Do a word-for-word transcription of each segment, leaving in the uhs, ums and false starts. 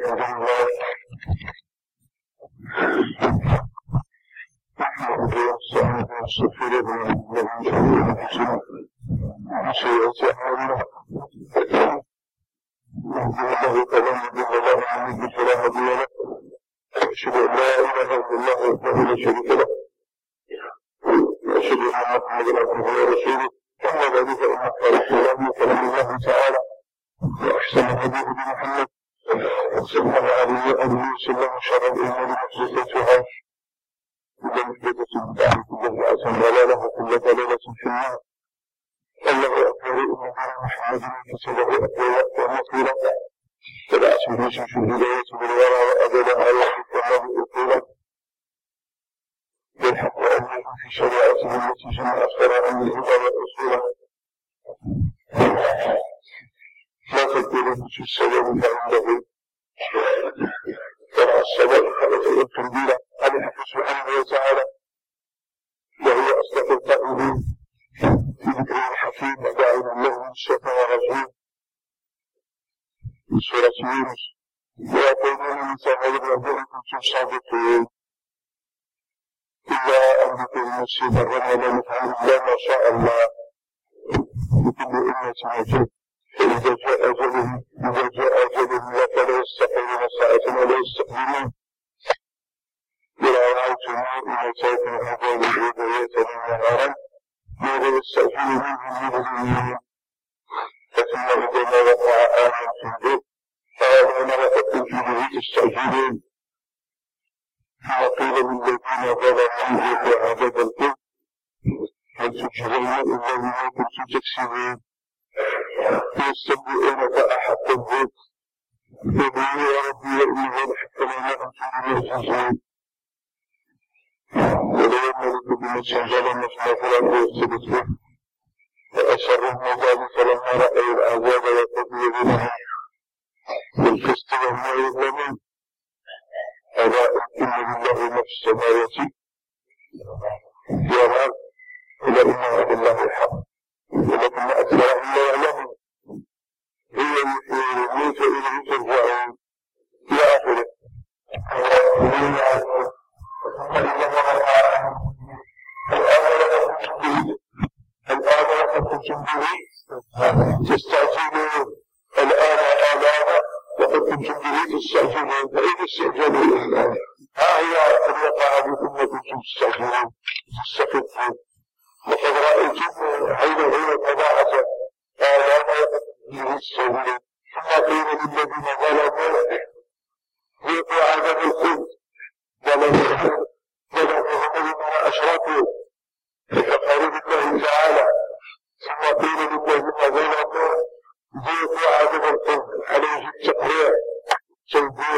الحمد لله نحمده ونستعينه ونستغفره ونعوذ بالله من شرور انفسنا ومن سيئات اعمالنا من يهده الله فلا مضل له ومن يضلل فلا هادي له واشهد ان لا اله الا الله وحده لا شريك له واشهد ان محمدا عبده ورسوله اما بعد فان خير الكلام كلام الله تعالى واحسن الهدي هدي محمد صلى الله عليه واله وسلم وشر الامور محدثاتها وكل محدثة بدعة وكل بدعة ضلالة وكل ضلالة في النار. الله أكبر إن دين محمد كتبه أقوى ومطيرا تبعت بيوسف في الهداية بالورى وأبدها وحكمه أقولا بالحق أنه في شريعته التي جمع أخبر عن الهدى والرسول لا تقول في السبب فعنده ترى السبب خلف التنبيل عن الحق سبحانه وتعالى وهو أصدق القائلين في ذكر الحكيم وداعي الله من الشيطان الرجيم في سورة يونس ويقولون من تغير ربكم كنتم صادقين إلا أن يكون نفسي ضرنا لنفعل إلا ما شاء الله لكل أمة أجل فإذا جاء أجلهم إذا جاء أجلهم لا فلا يستقيمون ساعة ولا يستقبلون إذا رأيتم إلى سيكون عذاب الهداية نهارا ماذا يستعجل منهم المجرمين فثم إذا ما وقع آمن في البيت قالوا ما وقفتم في به تستعجلون وقيل للذين ظلموا ذوقوا عذاب الخلد هل تجزون إلا بما كنتم تكسبون يستبدئونك أحق الذوق فبي يا ربي وإنه لحق لنا أنتم المعجزون ولو يملك بنفسه ظلم فلا فلا يثبت به وأسرهم ذلك لما رأوا العذاب وقضي بهم بالقسط وهم يظلمون ألا إن لله ما في السماوات والأرض إلا إن وعد الله الحق ولكن أكثرهم لا يعلمون هو يحيي ويميت وإليه ترجعون إلى آخره الآن وقد كنتم به تستعجلون الآن آلانا وقد كنتم به تستعجلون فإن استعجلوا الآن ها هي قد وقع بكم وكنتم تستعجلون تستخفون وقد رأيتم حين هو تضاعف آلانا وقد كنتم به تستعجلون ثم قيل للذين ظلموا ذوقوا عذاب الخلد ظلموا بما أشركوا فكفروا بالله تعالى ثم قيل للذين ظلموا ذوقوا عذاب الخلد عليه التقريع والتوبيخ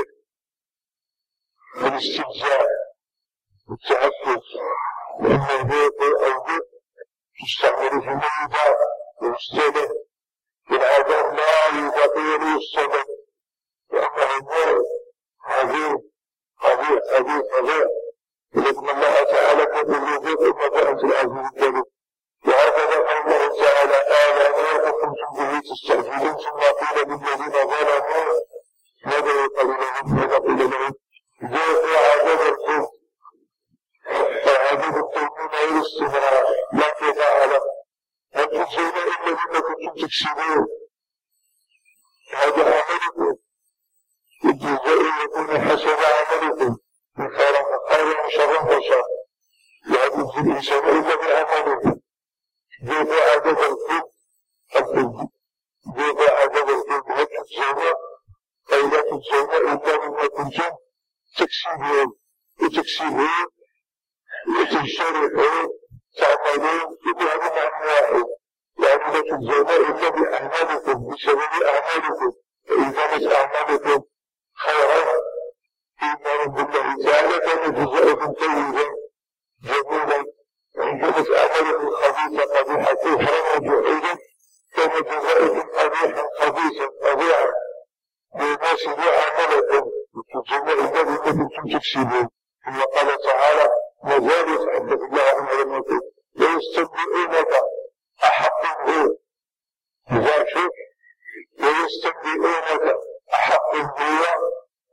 والاستهزاء والتعفف لأن ذوقوا أو ذوق تستعمل في الميضاء والمستند والعذاب لا يبطل السبب لأنه النار عظيم عظيم عظيم عظيم ولكن الله تعالى قد يذوق إنك أنت العزيز الكريم وهكذا قال الله تعالى آلاء وكنتم به تستعجلون ثم قيل للذين ظلموا ماذا يقال لهم ماذا قيل لهم ذوقوا عذاب الخلد فعذاب التوبين غير استمرار لا انقطاع له هل تجزون إلا بما كنتم تكسبون هذا عملكم الجزاء يكون حسب عملكم من خير فخير وشر فشر لا يجزي الإنسان إلا بعمله ذوقوا عذاب الخلد الخلد ذوقوا عذاب الخلد هل تجزون أي لا تجزون إلا بما كنتم تكسبون وتكسبون وتنشرحون تعملون كل هذا معنى واحد يعني لا تجزون إلا بأعمالكم بسبب أعمالكم فإن كانت أعمالكم خيرا إيمان بالله تعالى كان جزاؤكم طيبا جميلا وإن كانت أعمالكم خبيثة قبيحة كفرا وجحودا كان جزاؤكم قبيحا خبيثا قبيحا ليناسب أعمالكم وتجزون إلا بما كنتم تكسبون ثم قال تعالى وذلك حدث الله عنه لما قلت ويستنبئونك أحق هو إذا شوف ويستنبئونك أحق هو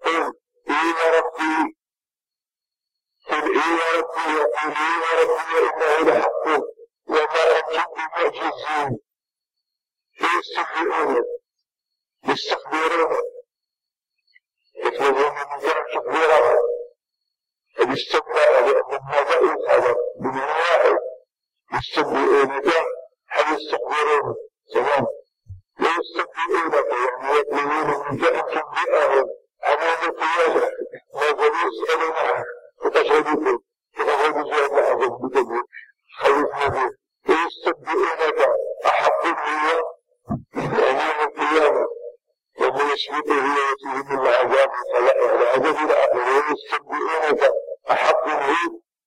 ويستبدئون يستخبرون يطلبون من جرم تخبيرهم فيستبدأ لأن هذا الخبر من واحد يستبدئونك هل يستخبرون تمام ويستبدئونك يعني يطلبون منك أن تنبئهم عن يوم القيامة ماذا يسألون عنه فتشهدكم فتشهد جاء بعضهم بكذب خوفنا به ويستبدئونك أحق هي يعني يوم القيامة ومن يسبقه ويأتيه من العذاب العذاب الآخر ويستبدئونك أحق هي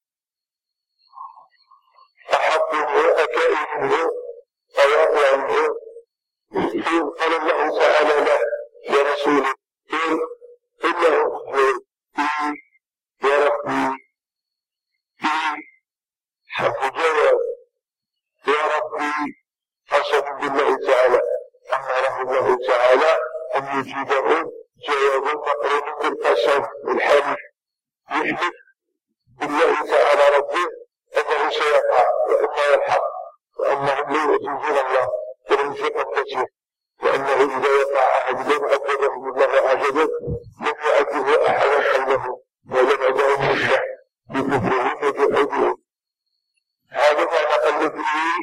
أحق هو أكائن هو أواقع هو قال الله تعالى له يا رسوله قل إنه هو يا ربي في حرف جواب يا ربي قسم بالله تعالى أمره الله تعالى أن يجيبه جواب مقرون بالقسم والحلف يحلف بالله تعالى ربه أنه سيقع وأنه الحق وأنهم لا يعجزون الله ولم يقدسه وأنه إذا وقع أحد لم عذبهم الله عجبه لم يعذبه أحدا قبله ولم يدعهم يصلح بكفرهم وجحودهم هذا ما نقل فيه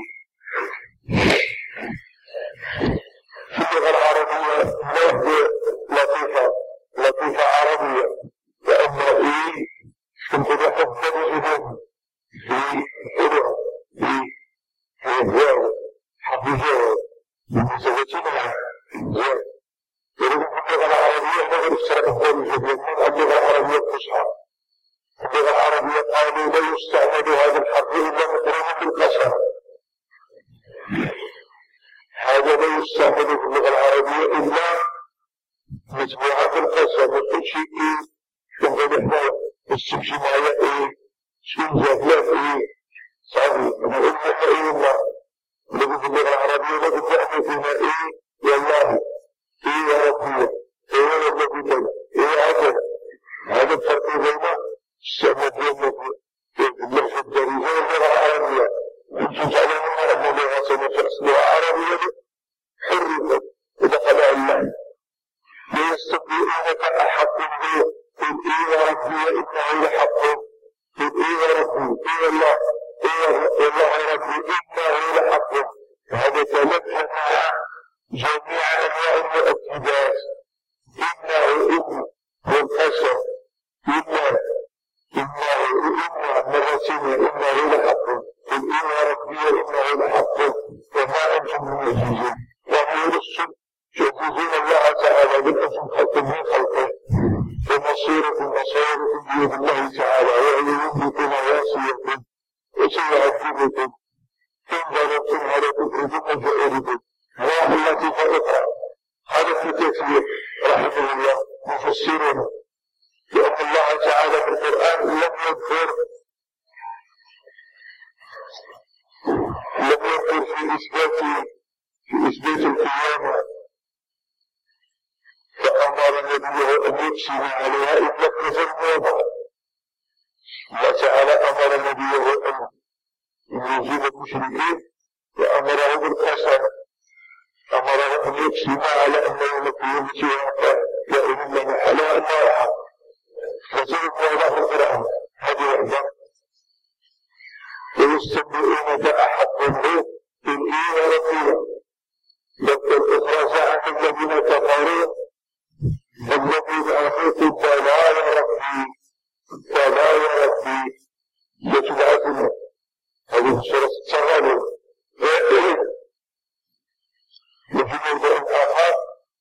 في اللغة العربية لفظ لطيفة لطيفة عربية وأما إيه تنقل حفظ الجنون في حلوة في الجواب حفظ الجواب بمساواتنا زين يقولون في اللغة العربية نقل اشترك الدول الجنون من اللغة العربية الفصحى اللغة العربية قالوا لا يستعمل هذا الحرف إلا مقرون بالقسم هذا لا يستعمل في اللغة العربية إلا متبوعا بالقسم وكل شيء إيه تنقل إحنا السمشي معي إيه شكون زافلات إيه صعبي أنا أقول لك إيه الله ولكن في اللغة العربية لابد أن يكون إيه والله إيه يا ربي إيه يا ربي كذا إيه هكذا هذا الفرق بين استعمال اللغة الدارجة واللغة العربية يمكن تعلمون أن لغة أصلها عربية حرفت ودخلها الله ليستبدئونك أحق به قل إيه يا ربي إنه لحق قل إيه يا ربي إيه الله إيه والله يا ربي إنه لحق هذا تلقى مع جميع أنواع المؤكدات إنه إن والقسم إنه إنه إنه مرتين إنه لحق قل إيه يا ربي إنه لحق وما أنتم بمعجزين وهم يرسل يعجزون الله تعالى بل أنتم خلق من خلقه ومصيركم مصيركم بيد الله تعالى ويملكم واسيكم وسيعذبكم إن ضربتم على كفركم فأردكم روح التي فأخرى هذا في تفسير رحمه الله مفسرون لأن الله تعالى في القرآن لم يذكر لم يذكر في إثبات في إثبات القيامة فأمر نبيه أن يقسم عليها إلا كفر الموضع الله تعالى أمر نبيه أن يجيب المشركين وأمره بالقسم أمره أن يقسم على أن يوم القيامة واقع لا إله إلا على أنه حق فسر الموضع في القرآن هذه وحدة ويستبدئونك أحق منه قل إيه يا ربي لقد الأخرى زعم الذين كفروا الذين أخذوا فلا يا ربي فلا يا ربي لتبعثنا هذه سورة التغابن وفي موضع آخر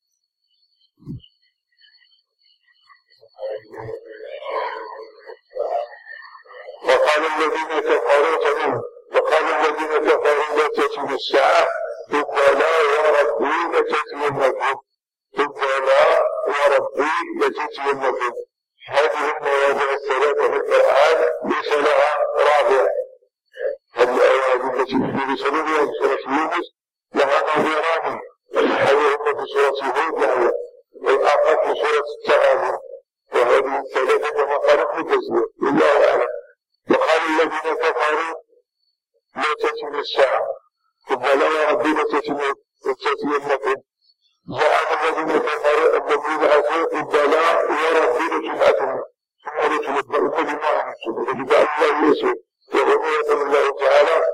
وقال الذين كفروا تمام وقال الذين كفروا لا تأتينا الساعة ثم لا يا ربي لتأتينكم ثم لا يا ربي لتأتينكم هذه المواضع الثلاثة في القرآن ليس لها رابع هذه الآيات التي في سورة سورة يونس لها نظيران أحدهما في سورة هود والآخر في سورة التغابن وهذه الثلاثة كما قال ابن كثير والله أعلم وقال الذين كفروا لا تأتينا الساعة ثم لا يا ربي لا تأتينا وتأتينكم. زعم الذين كفروا أن يبعثوا البلاء وربنا جمعتهم ثم لتنبؤون بما عملتم فجزاء الله يسوع. وهو يقول الله تعالى: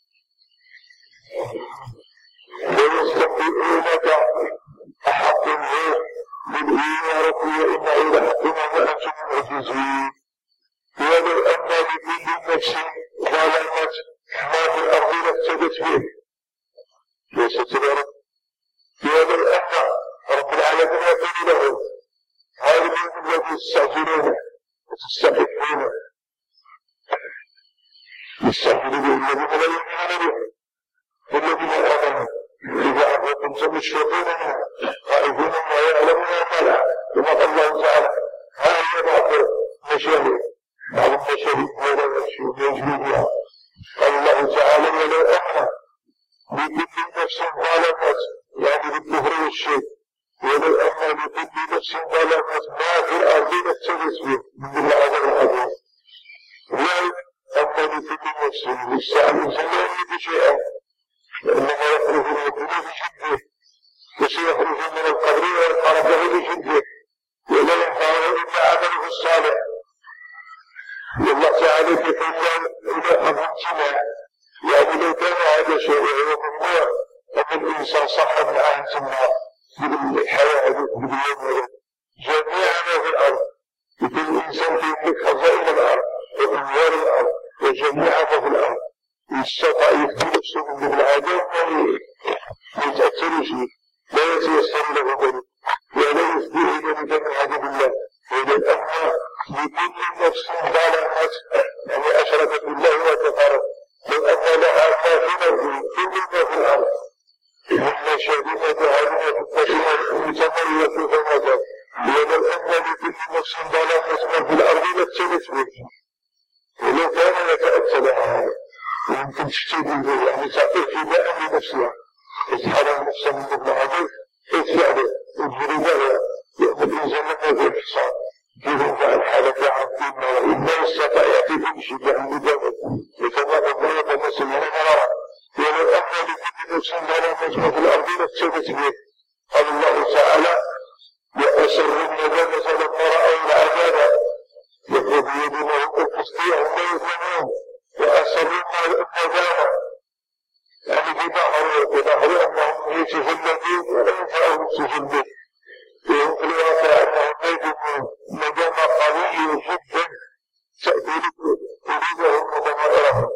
ويستنبئونك أحق هو قل إي ربي إنه لحق وما أنتم معجزين. ولو أن لكل نفس ظلمت ما في الأرض لافتدت به. ليس كذلك؟ ولو أن رب العالمين يقول له: هذا الذي تستعجلونه وتستحقونه يستعجلون الذين لا يؤمنون به والذين آمنوا إذا أعطيتم سمشفقون منها خائفون ما يعلمون الملأ. كما قال الله تعالى: ها هي بعض المشاهد بعض المشاهد ولا يجريها. قال الله تعالى: ولو أن لكل نفس ظلمت يعني بالكفر والشرك ولو أن لكل نفس ظلمت ما في الأرض لافتدت به من العذاب العظيم. ولو أن لكل نفس لسه الإنسان لا يملك شيئا لأنه يخرج من الدنيا بجده وسيخرج من القبر ويقرب له بجده ولا ينفعه إلا عمله الصالح. والله تعالى يقول إلى أمانتنا يعني لو كان هذا شيء وهو ممنوع أن الإنسان صح من عهد الله بالحياة باليوم جميع ما في الأرض. يكون الإنسان يملك خزائن الأرض وأموال الأرض وجميع ما في الأرض يستطيع يفدي نفسه من العذاب ما يتأثرش لا يتيسر له ذلك ولا يفديه ذلك من عذاب الله. ولو أن لكل نفس ظلمت يعني أشركت بالله وكفرت لو أن لها ما في الأرض كل ما في الأرض إن شديدة هذه الفتنة متميزة فمدت. ولو أن لكل نفس ظلمت ما في الأرض لافتدت به. ولو كان يتأتى لها هذا ويمكن تشتري به يعني تعطي فداء لنفسها تتحرم نفسها من ابن عدو اتفعله وتجري بها لأن الإنسان لم يكن حصان كيف فعل حالة عبدنا وإن يستطيع يأتي كل شيء عن مجابة لكما الله يتمثل من المرارة. ولو أن لكل نفس ظلمت ما في الأرض لافتدت به. قال الله تعالى: وأسروا الندامة لما رأوا العذاب يقول يدونه القسطية لا يفهمون وأسروا الندامة يعني في ظهر ظهر أنهم يتجلدون ولا ينفعهم التجلد وفي الواقع أنهم يجدون ندامة قوية جدا تأتي قلوبهم وضمائرهم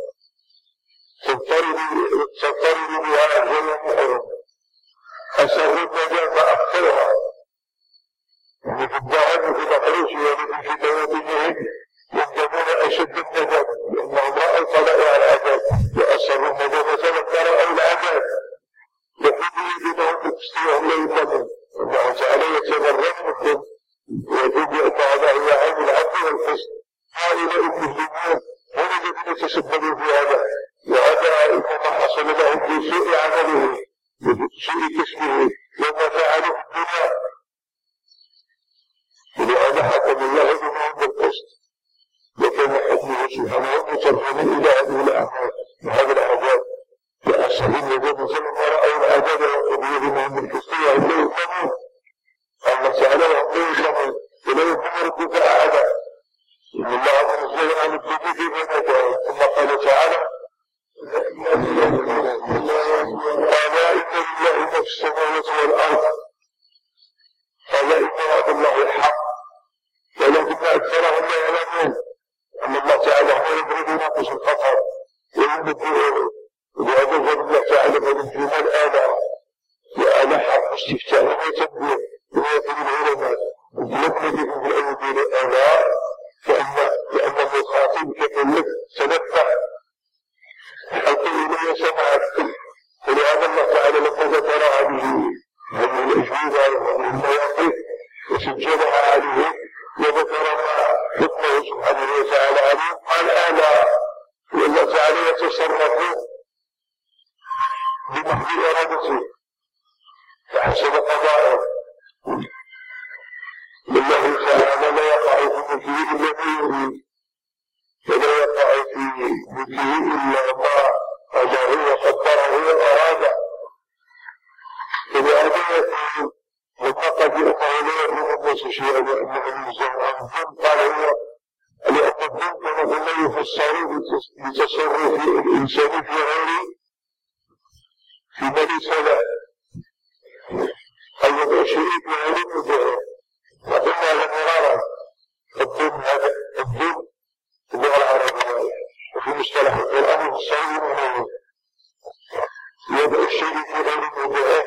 تضطرب بها جميعهم. أسروا الندامة أكثرها يعني في الذهب وفي الأخروش يعني في دوابهم يندمون أشد الندم لأنهم رأوا طلائع العذاب وأسروا الندامة لما رأوا العذاب يقول يدينهم بقسطهم لا يندمون. الله تعالى يتبرأ منهم ويقول بأن هذا هو عين العدل والقسط. هؤلاء المسلمون هم الذين تسببوا في هذا وهذا إنما حصل لهم بسوء عمله بسوء كسبه وما فعلوا في الدنيا. ولهذا حكم الله بهم بالقسط وكان حكمه سبحانه مترجما إلى هذه الأعمال وهذا العذاب. فأسهل الذين لما رأوا العذاب وقضي بهم بالقسطية هم لا يؤمنون. الله تعالى وهم لا يؤمنون ولا يؤمن ربك أحدا إن الله منزل عن الدين في بنته. ثم قال تعالى: ألا إن لله ما في السماوات والأرض ألا إن وعد الله الحق ولكن أكثرهم لا يعلمون أن الله تعالى هو يضرب ناقص الخطر ويمده. ولهذا قال الله تعالى: فنجينا الآلاء وآلاء حرف استفتاء وتنبيه ويقول العلماء يبلغ بهم الأيدين الآلاء لأن المخاطب كيقول لك تنبه حتى إليه سمعت. ولهذا الله تعالى لما ذكر هذه هذه الأجوبة وهذه المواقف وسجلها عليه وذكر ما حكمه سبحانه وتعالى عليه قال: آلاء. والله تعالى يتصرف بمحض إرادته فحسب قضائه. والله تعالى لا يقع في ملكه إلا ما يريد ولا يقع في ملكه إلا ما قدره وقدره وأراده. ولهذا يقول لما قد يؤمر لا يبلغ الناس شيئا وأنه ينزل عن الظلم قال هو لأن الظلم كما قلنا يفسر بتصرف الإنسان في غيره فيما ليس له أو يضع شيء في غير مدعه وقلنا على مرارا الظلم هذا الظلم في اللغة العربية وفي مصطلح القرآن يفسره منه يضع الشيء في غير مدعه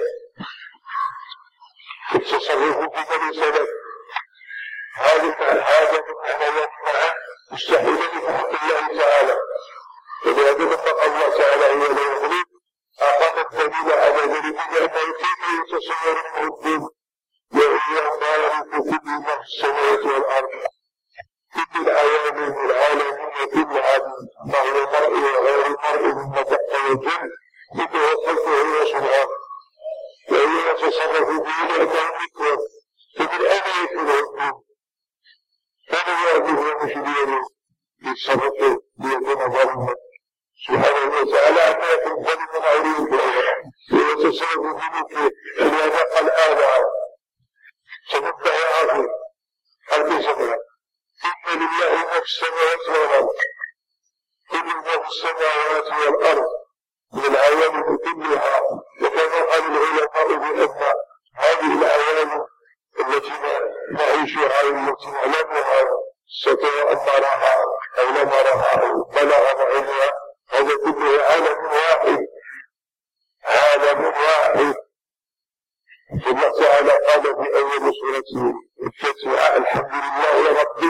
التصرف فيما ليس له هذا هذا معنى يمنع مستحيلا في حق الله تعالى ولهذا لما قال الله تعالى هو لا يغلب أقام الدليل على ذلك لأنه كيف يتصور منه الظلم وإياه ما يعرف كل ما في السماوات والأرض كل العوامل والعالمين كلها ما هو مرء وغير مرء مما تحت وجل كله خلقه وصنعه وهو يتصرف به لأنه يكون فمن أين يكون الظلم فمن يعرفه مش بيده يتصرف ليكون ظالما سبحانه وتعالى عما يكون ظالما عريضا ويتصرف بملكه لهذا قال آلة سنبدأ عافية حتى سمع إن لله ما في السماوات والأرض كل ما في السماوات والأرض من العوامل كلها وكما قال العلماء بأن هذه العوامل التي نعيشها والتي نعلمها سواء نراها أو لا نراها أو بلغ معها هذا كله عالم واحد عالم واحد الله تعالى قال في أول سورة الفتح الحمد لله رب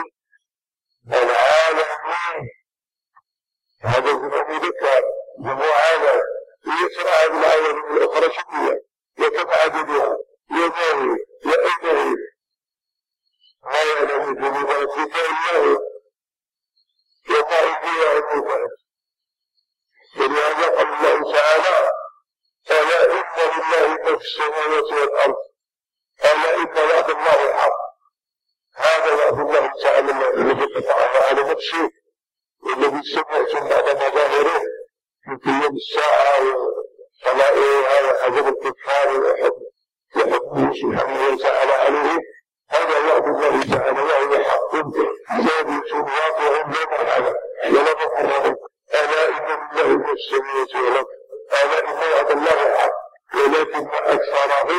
العالمين هذا جمع مذكر جمع عالم يسرع بالعالم الأخرى شكلها وكم عددها يماهي وأينه ما يعلم جنوب ربك الله وما إليه المبعد ولهذا قال الله تعالى ألا إن لله ما في السماوات والأرض ألا إن وعد الله الحق هذا وعد الله تعالى الذي قطعه على نفسه والذي سمعتم بعد مظاهره مثل يوم الساعة وطلائعها وحجب الكفار وحكمه سبحانه وتعالى عليه هذا وعد الله تعالى وهو حق ثابت واقع لا مرحلة ولا محرم ألا إن لله ما في السماوات والأرض ألا إن وعد الله حق ولكن أكثره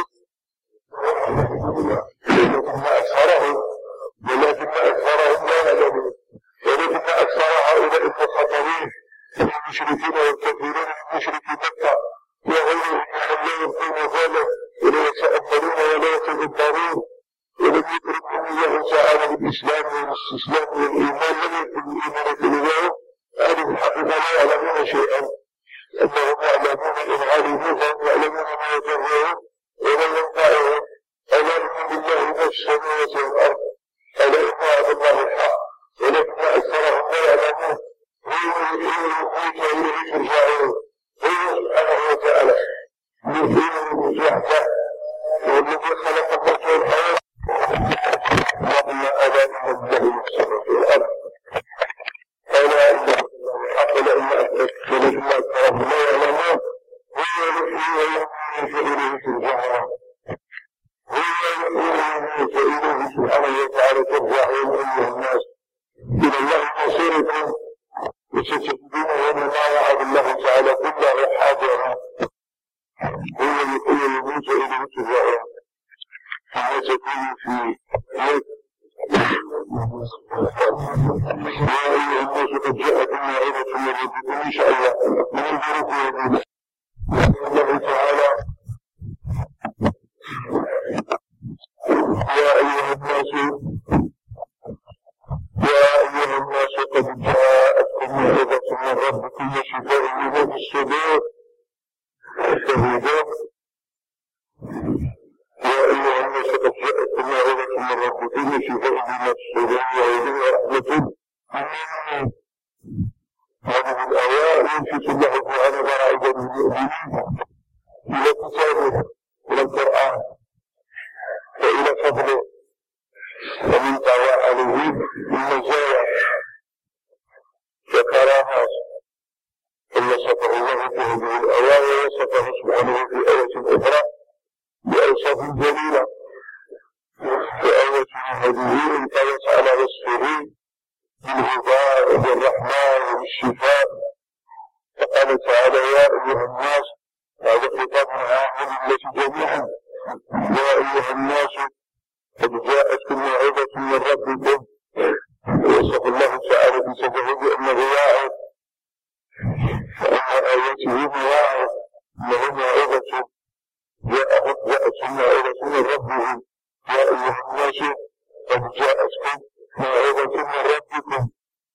ولكن أكثره ولكن أكثرهم لا يعلمون ولكن أكثر هؤلاء المخاطبين المشركين والكافرين المشرك مكة وغيرهم من لا يلقون باله ولا يتأملون ولا يتدبرون ولم يكرمهم الله تعالى بالإسلام والاستسلام والإيمان لم يكن الإيمان كلهم أهل الحقيقة لا يعلمون شيئا أنهم يعلمون إن علموا فهم يعلمون ما يضرهم وما ينفعهم ألا إن لله ما في السماوات والأرض ألا إن وعد الله الحق ولكن أكثرهم لا يعلمون هو إليه ترجعون هو سبحانه وتعالى يحيي ويحيى والذي خلق الموت والحياة وقلنا ألا إن لله ما في السماوات والأرض ألا إن الحق لأن ولكن أكثرهم لا يعلمون هو يحيي ويميت وإليه ترجعون هو يحيي ويميت وإليه سبحانه وتعالى ترجعون أيها الناس إلى الله مصيركم وستجدونه مما وعد الله تعالى كله حاضرا هو يحيي ويميت وإليه ترجعون كما تكون في يد يا أيها الناس قد جاءكم موعظة من ربكم إن شاء الله وننظر في يدنا الله تعالى يا أيها الناس يا أيها الناس قد جاءتكم موعظة من ربكم وشفاء لما في الصدور وهدى يا أيها الناس قد جاءتكم موعظة من ربكم وشفاء لما في الصدور وهدى ورحمة آمين. هذه الآيات ينشط الله تعالى برائد المؤمنين إلى كتابه إلى القرآن وإلى فضله ومن طوى عليه المزايا وكرامات ثم وصفه الله في هذه الآية ووصفه سبحانه في آية أخرى أوصاف جميلة وآية هذه قالت على وصفه بالهدى وبالرحمة وبالشفاء، فقال تعالى يا أيها الناس، هذا خطاب عام للناس جميعا، يا أيها الناس قد جاءتكم موعظة من ربكم، ووصف الله تعالى بسببه بأنه واعظ، فأن آياته مواعظ، إنه موعظة جاءتكم موعظة من ربهم، يا أيها الناس قد جاءتكم موعظة من ربكم.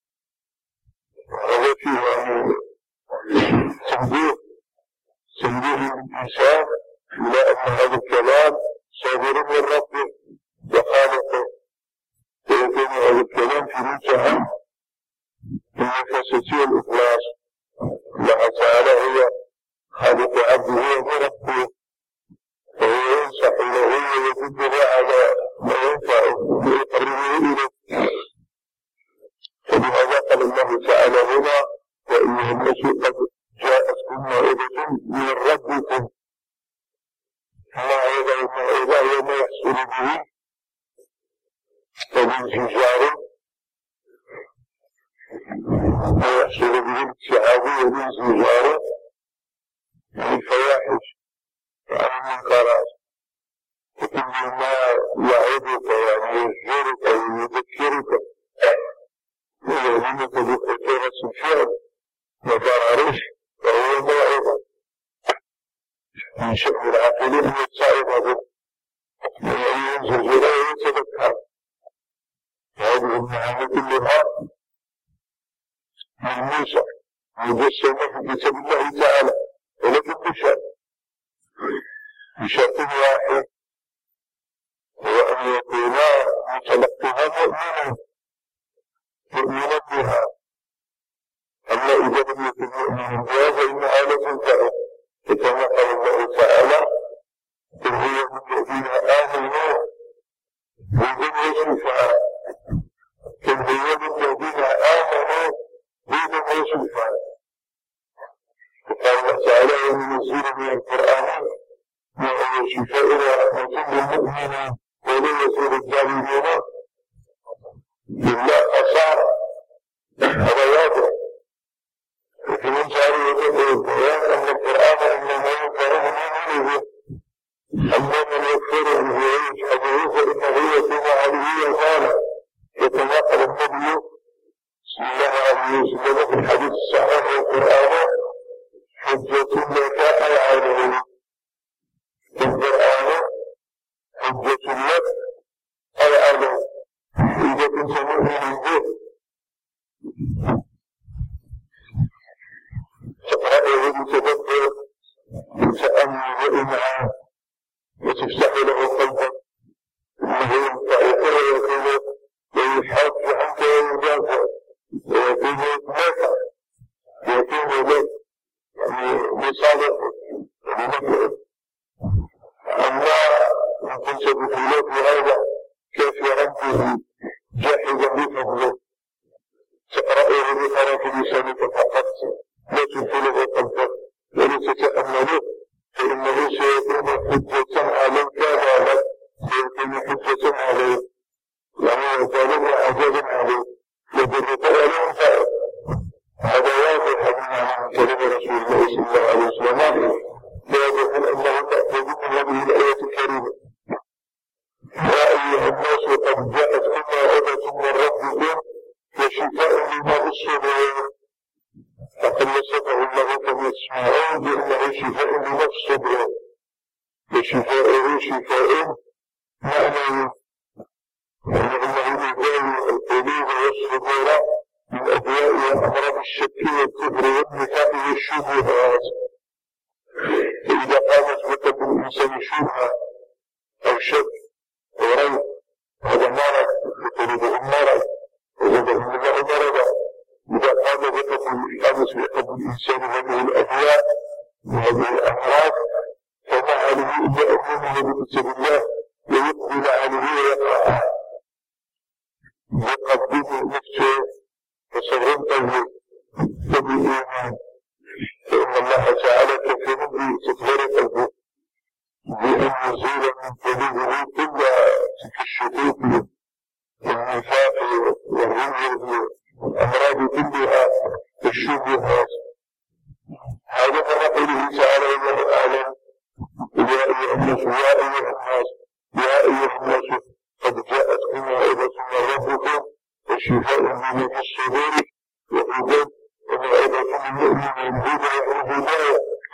هذا فيه تنبيه تنبيه للإنسان إلى أن هذا الكلام صادر من ربه وخالقه، ويكون هذا الكلام في منتهى النفاسة والإخلاص. الله تعالى هو خالق عبده وربه، وهو ينصح له ويدله على ما ينفعه ويقربه إليه، فلهذا قال الله تعالى هنا يا أيها الناس قد جاءتكم موعظة من ربكم. الموعظة والموعظة هي ما يحصل به الانفجار، ما يحصل به الابتعاد والانفجار عن الفواحش وعن المنكرات، وكل ما يعظك يعني يزجرك ويذكرك ويعلمك بخطورة الفعل وضرره، فهو الموعظة. من شأن العاقل أن يتعظ به وأن ينزجر ويتذكر. هذه المعاني كلها ملموسة مجسمة في كتاب الله تعالى، ولكن بشرط بشرط واحد، هو أن يكون متلقيها مؤمنا مؤمنا بها. أما إذا لم يكن مؤمنا بها فإنها لا تنفعه، كما قال الله تعالى قل هي للذين آمنوا هدى وشفاء، قل هي للذين آمنوا هدى وشفاء. وقال الله تعالى وننزل من القرآن ما هو شفاء ورحمة للمؤمنين ولا يزيد الظالمين إلا خسارة. هذا واضح. وفي منزل يدعو البيان أن القرآن إنما ينفع من يؤمنه، أما من يكفره ويجحده فإنه يكون عليه يزالا، كما قال النبي صلى الله عليه وسلم في الحديث الصحيح القرآن حجة لك أي عليه. القرآن حجة لك أي عليه إذا كنت مؤمنا به. تقرأه وتتدبر وتأمل وإمعان وتفتح له قلبك، إنه ينفعك ويكون ويحاج عنك ويدافع ويكون يتنافع ويكون لك لصالحك ولنفعك. أما إن كنت بخلاف هذا كافرا به جاحدا بفضله تقرأه بطرف لسانك فقط، لا تدخله قلبك ولا تتأمله، فإنه سيكون حجة عليك لا لك، سيكون حجة عليك يعني وظالم وعذاب عليك يضرك ولا ينفعك. هذا واضح من كلام رسول الله صلى الله عليه وسلم، واضح أنه مأخوذ من هذه الآية الكريمة. يا أيها الناس قد جاءتكم موعظة من ربكم وشفاء لما في الصدور، فقد وصفه الله كما تسمعون بأنه شفاء لما في الصدور، وشفاؤه شفاء معنوي، وأنه يداوي القلوب والصدور من أدواء وأمراض الشك والكفر والنفاق والشبهات. فإذا قامت بقلب الإنسان شبهة أو شك أو ريب هذا مرض بقلوبه مرض وهذا من الله مرضا. إذا قام بقامت بقلب الإنسان هذه الأدواء وهذه الأمراض فما عليه إلا أن يؤمن بكتاب الله ويقبل عليه ويقرأه، يقدم نفسه بصبر طيب وبالإيمان، فإن الله تعالى كفر بتطهير قلبه بأن يزيل من قلوبه كل تلك الشكوك والنفاق والرياء والأمراض كلها والشبهات. هذا ما قوله تعالى والله أعلم. يا أيها الناس يا أيها الناس يا أيها الناس قد جاءتكم موعظة من ربكم وشفاء لما في الصدور وهدى وموعظة للمؤمنين هدى وهداية.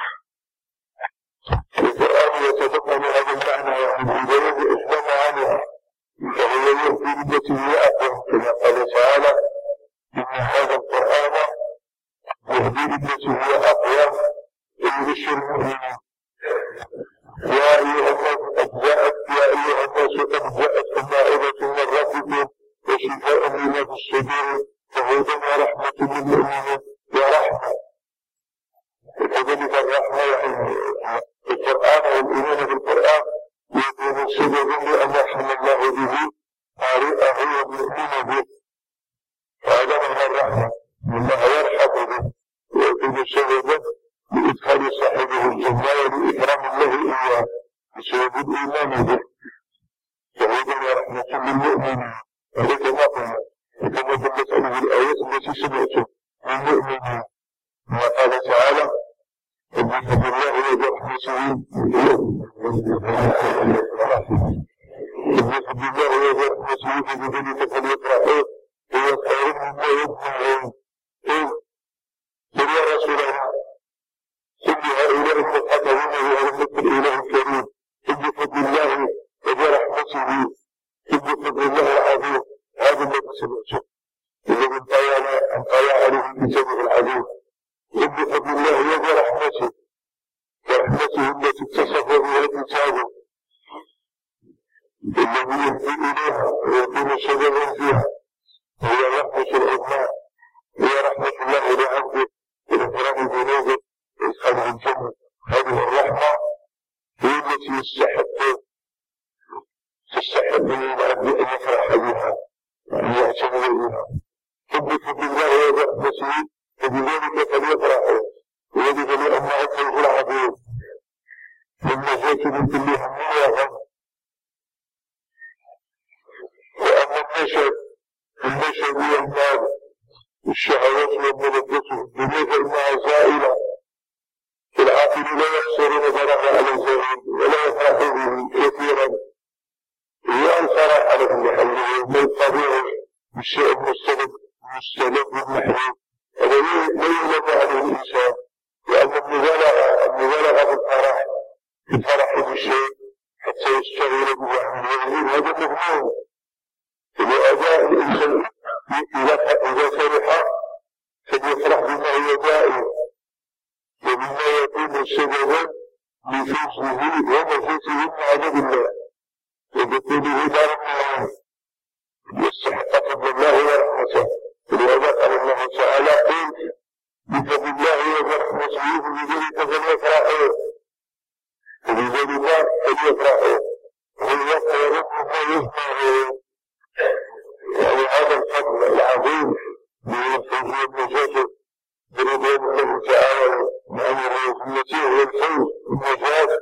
القرآن يتضمن هذا المعنى يعني الهداية بأجمل معانيها، فهو يهدي بالتي هي أقوم كما قال تعالى إن هذا القرآن يهدي بالتي هي أقوم ويبشر المؤمنين. يا أيها الناس قد جاءت يا أيها الناس قد جاءتكم موعظة من ربكم وشفاء لما في الصدور وهدى ورحمة للمؤمنين. ورحمة وكذلك الرحمة يعني القرآن والإيمان بالقرآن يكون سببا لأن يرحم الله به قارئه والمؤمن به. وهذا من الرحمة الله يرحم به ويكون سببا لإدخال صاحبه الجنة ولإكرام الله إياه بسبب الإيمان به. وهدى ورحمة للمؤمنين. هذا كما قلنا وكما دلت عليه الآيات التي سمعتم من المؤمنين. ما قال تعالى بفضل الله وبرحمته بفضل الله وبرحمته فبذلك فليفرحوا هو خير مما يجمعون. قل يا رسول الله كل هؤلاء المخاطبين على مثل الإله الكريم قل بفضل الله وبرحمته قل بفضل الله العظيم. هذا الذي سمعته الذي انطلع عليه الكتاب العظيم. قل بفضل الله وبرحمته ورحمته التي اتصف بها كتابه الذي يهدي إليها ويكون سببا فيها هي رحمة العظمى هي رحمة الله لعبده بغفران ذنوبه وإدخاله الجنة. هذه الرحمة هي التي يستحق تستحق من العبد أن يفرح بها وأن يعتمد بها. قل بفضل الله وبرحمته فبذلك فليفرحوا ويجب لأنه الفوز العظيم والنجاة من كل هم وغم. وأما النشأ النشأ والمال والشهوات والملذات في الدنيا فإنها زائلة. العاقل لا يخسر نظرها على الزائل ولا يفرح به كثيرا. هي الفرح على كل حال من الطبيعي بالشيء المستلب المستلب والمحبوب. هذا لا يلام عليه الإنسان لأن المبالغة المبالغة في الفرح الفرح بالشيء حتى يشتغل به عن غيره هذا مذموم. لأداء الإنسان إذا فرح فليفرح بما هو دائم وبما يكون سببا لفوزه ونجاته من عذاب الله ودخوله دار النعيم يستحق فضل الله ورحمته. ولهذا قال الله تعالى قل بفضل الله وبرحمته فبذلك فليفرحوا فبذلك فليفرحوا هو خير مما يجمعون. يعني هذا الفضل العظيم من الفوز والنجاة برضوان الله تعالى بأمر رحمته والفوز والنجاة.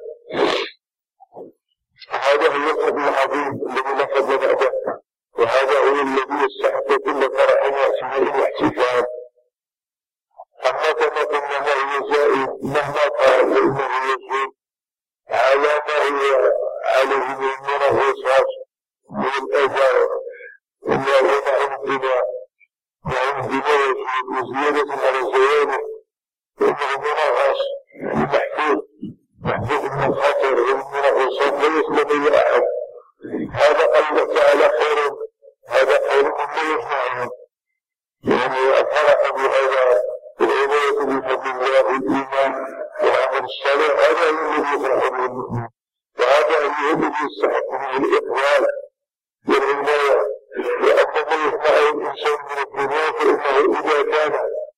هذا هو الفضل العظيم الذي لا فضل بعده وهذا هو الذي يستحق كل فرح واعتماد واحتفال. أما كما قلنا ما هو زائد مهما قال فإنه يزول على ما هو عليه من المنغصات من الأذى وما هو مع الدماء مع الدماء وزيادة على زياده فإنه منغص محدود محدود من الخطر والمنغصات لا يسلم إلى أحد. هذا قال الله تعالى خير هذا خير مما يجمعون. يعني الفرح بهذا العناية بفضل الله والإيمان والعمل الصالح هذا هو الذي يفرح به المؤمن وهذا هو الذي يستحق منه الإقبال والعناية. وأما ما يجمعه الإنسان من الدنيا فإنه إذا كان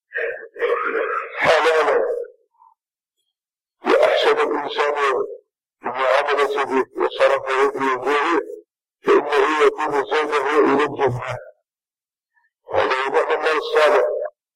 حلالا وأحسن الإنسان المعاملة به وصرفه في وجهه فإنه يكون زاده إلى الجنة. هذا يبقى من الصالح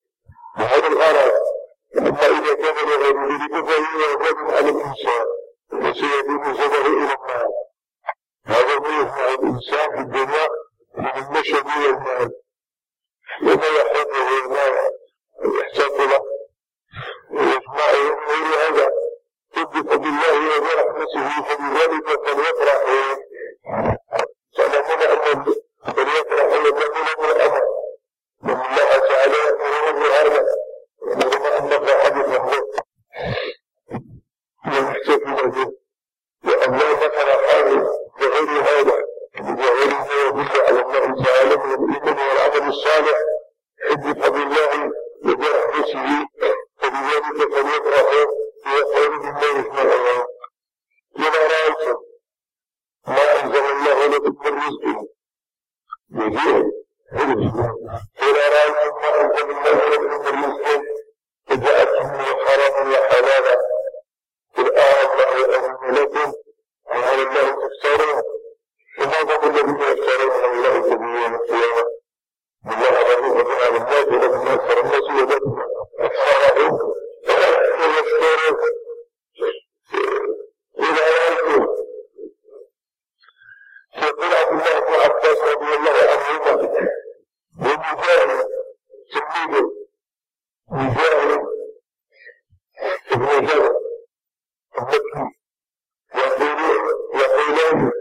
وهذا الغرض. أما إذا كان لغير ذلك فهو واجب على الإنسان وسيكون زبر إلى النار. هذا ما يصنع الإنسان في الدنيا من النشب والمال، وما يحبه وما يحتاج له ويجمعه غير هذا. صدق بالله وبرحمته فبذلك فليفرحوا. تعلمون أن فليفرحوا يبلغون من الأمر من الله تعالى يأمرون بهذا ويأمرون أن نفرح بالمخلوق ويحتفل به، وأن لا نفرح بغير هذا بغير ما يدل على الله تعالى من الإيمان والعمل الصالح. حب بالله وبرحمته فبذلك فليفرحوا هو خير مما يجمعون. إذا رأيتم ما أنزل الله لكم من رزق يجيب إذا رأيتم ما أنزل الله لكم من رزق فجاءتم من حرام وحلالا قل آه الله أذن لكم وعلى الله تفترون. وما ظن الذين يفترون على الله كذبا يوم القيامة والله غني على الناس ولكن أكثر الناس ولكن أكثرهم ويفترون. إذا رأيتم يقول عبد الله بن عباس رضي الله عنهما ومجاهد تلميذه مجاهد ابن جبل المكي يقولان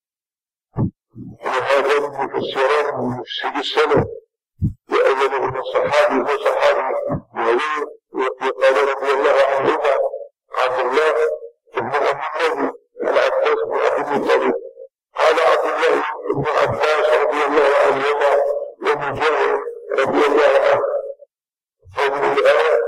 وهذان المفسران من مفسر السلف وأولهما صحابي وصحابي وقال رضي الله عنهما عبد الله بن أبي العباس بن أبي المطلب قال عبد الله بن عباس رضي الله عنهما ومجاهد رضي الله عنه هذه الآية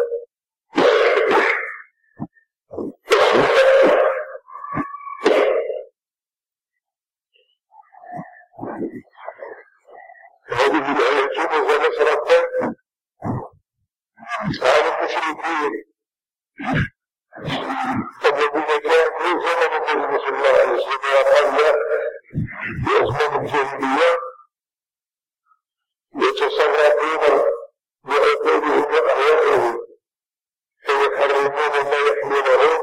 هذه الآية جمز نصر الدين على المشركين الذين كانوا في زمن النبي صلى الله عليه وسلم وقال في أزمان الجاهلية يتصرفون بعقولهم وأهوائهم فيحرمون ما يحمله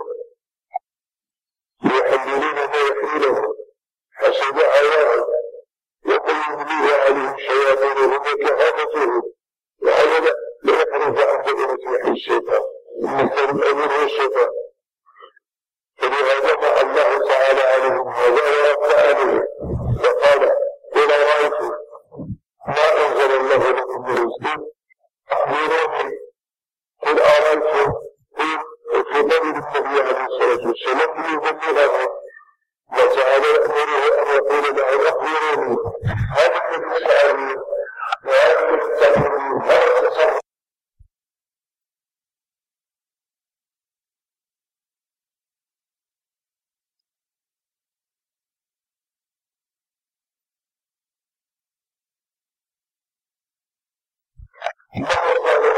ويحللون ما يحمله حسب هواهم ويمليه عليهم شياطينهم وكهانتهم وعلى لا يحرف عن دائرة وحي الشيطان مثل الأمر والشيطان. فلهذا دفع الله تعالى عليهم هذا ورد عليهم وقال ولو رأيتم ما أنزل الله لكم من رزق أخبروني قل أرأيتم في ضمن النبي عليه الصلاة والسلام ليبلغهم وتعالى يأمره أن يقول له أخبروني هذا الذي سألني وهذا الذي تأمرني هذا التصرف هذه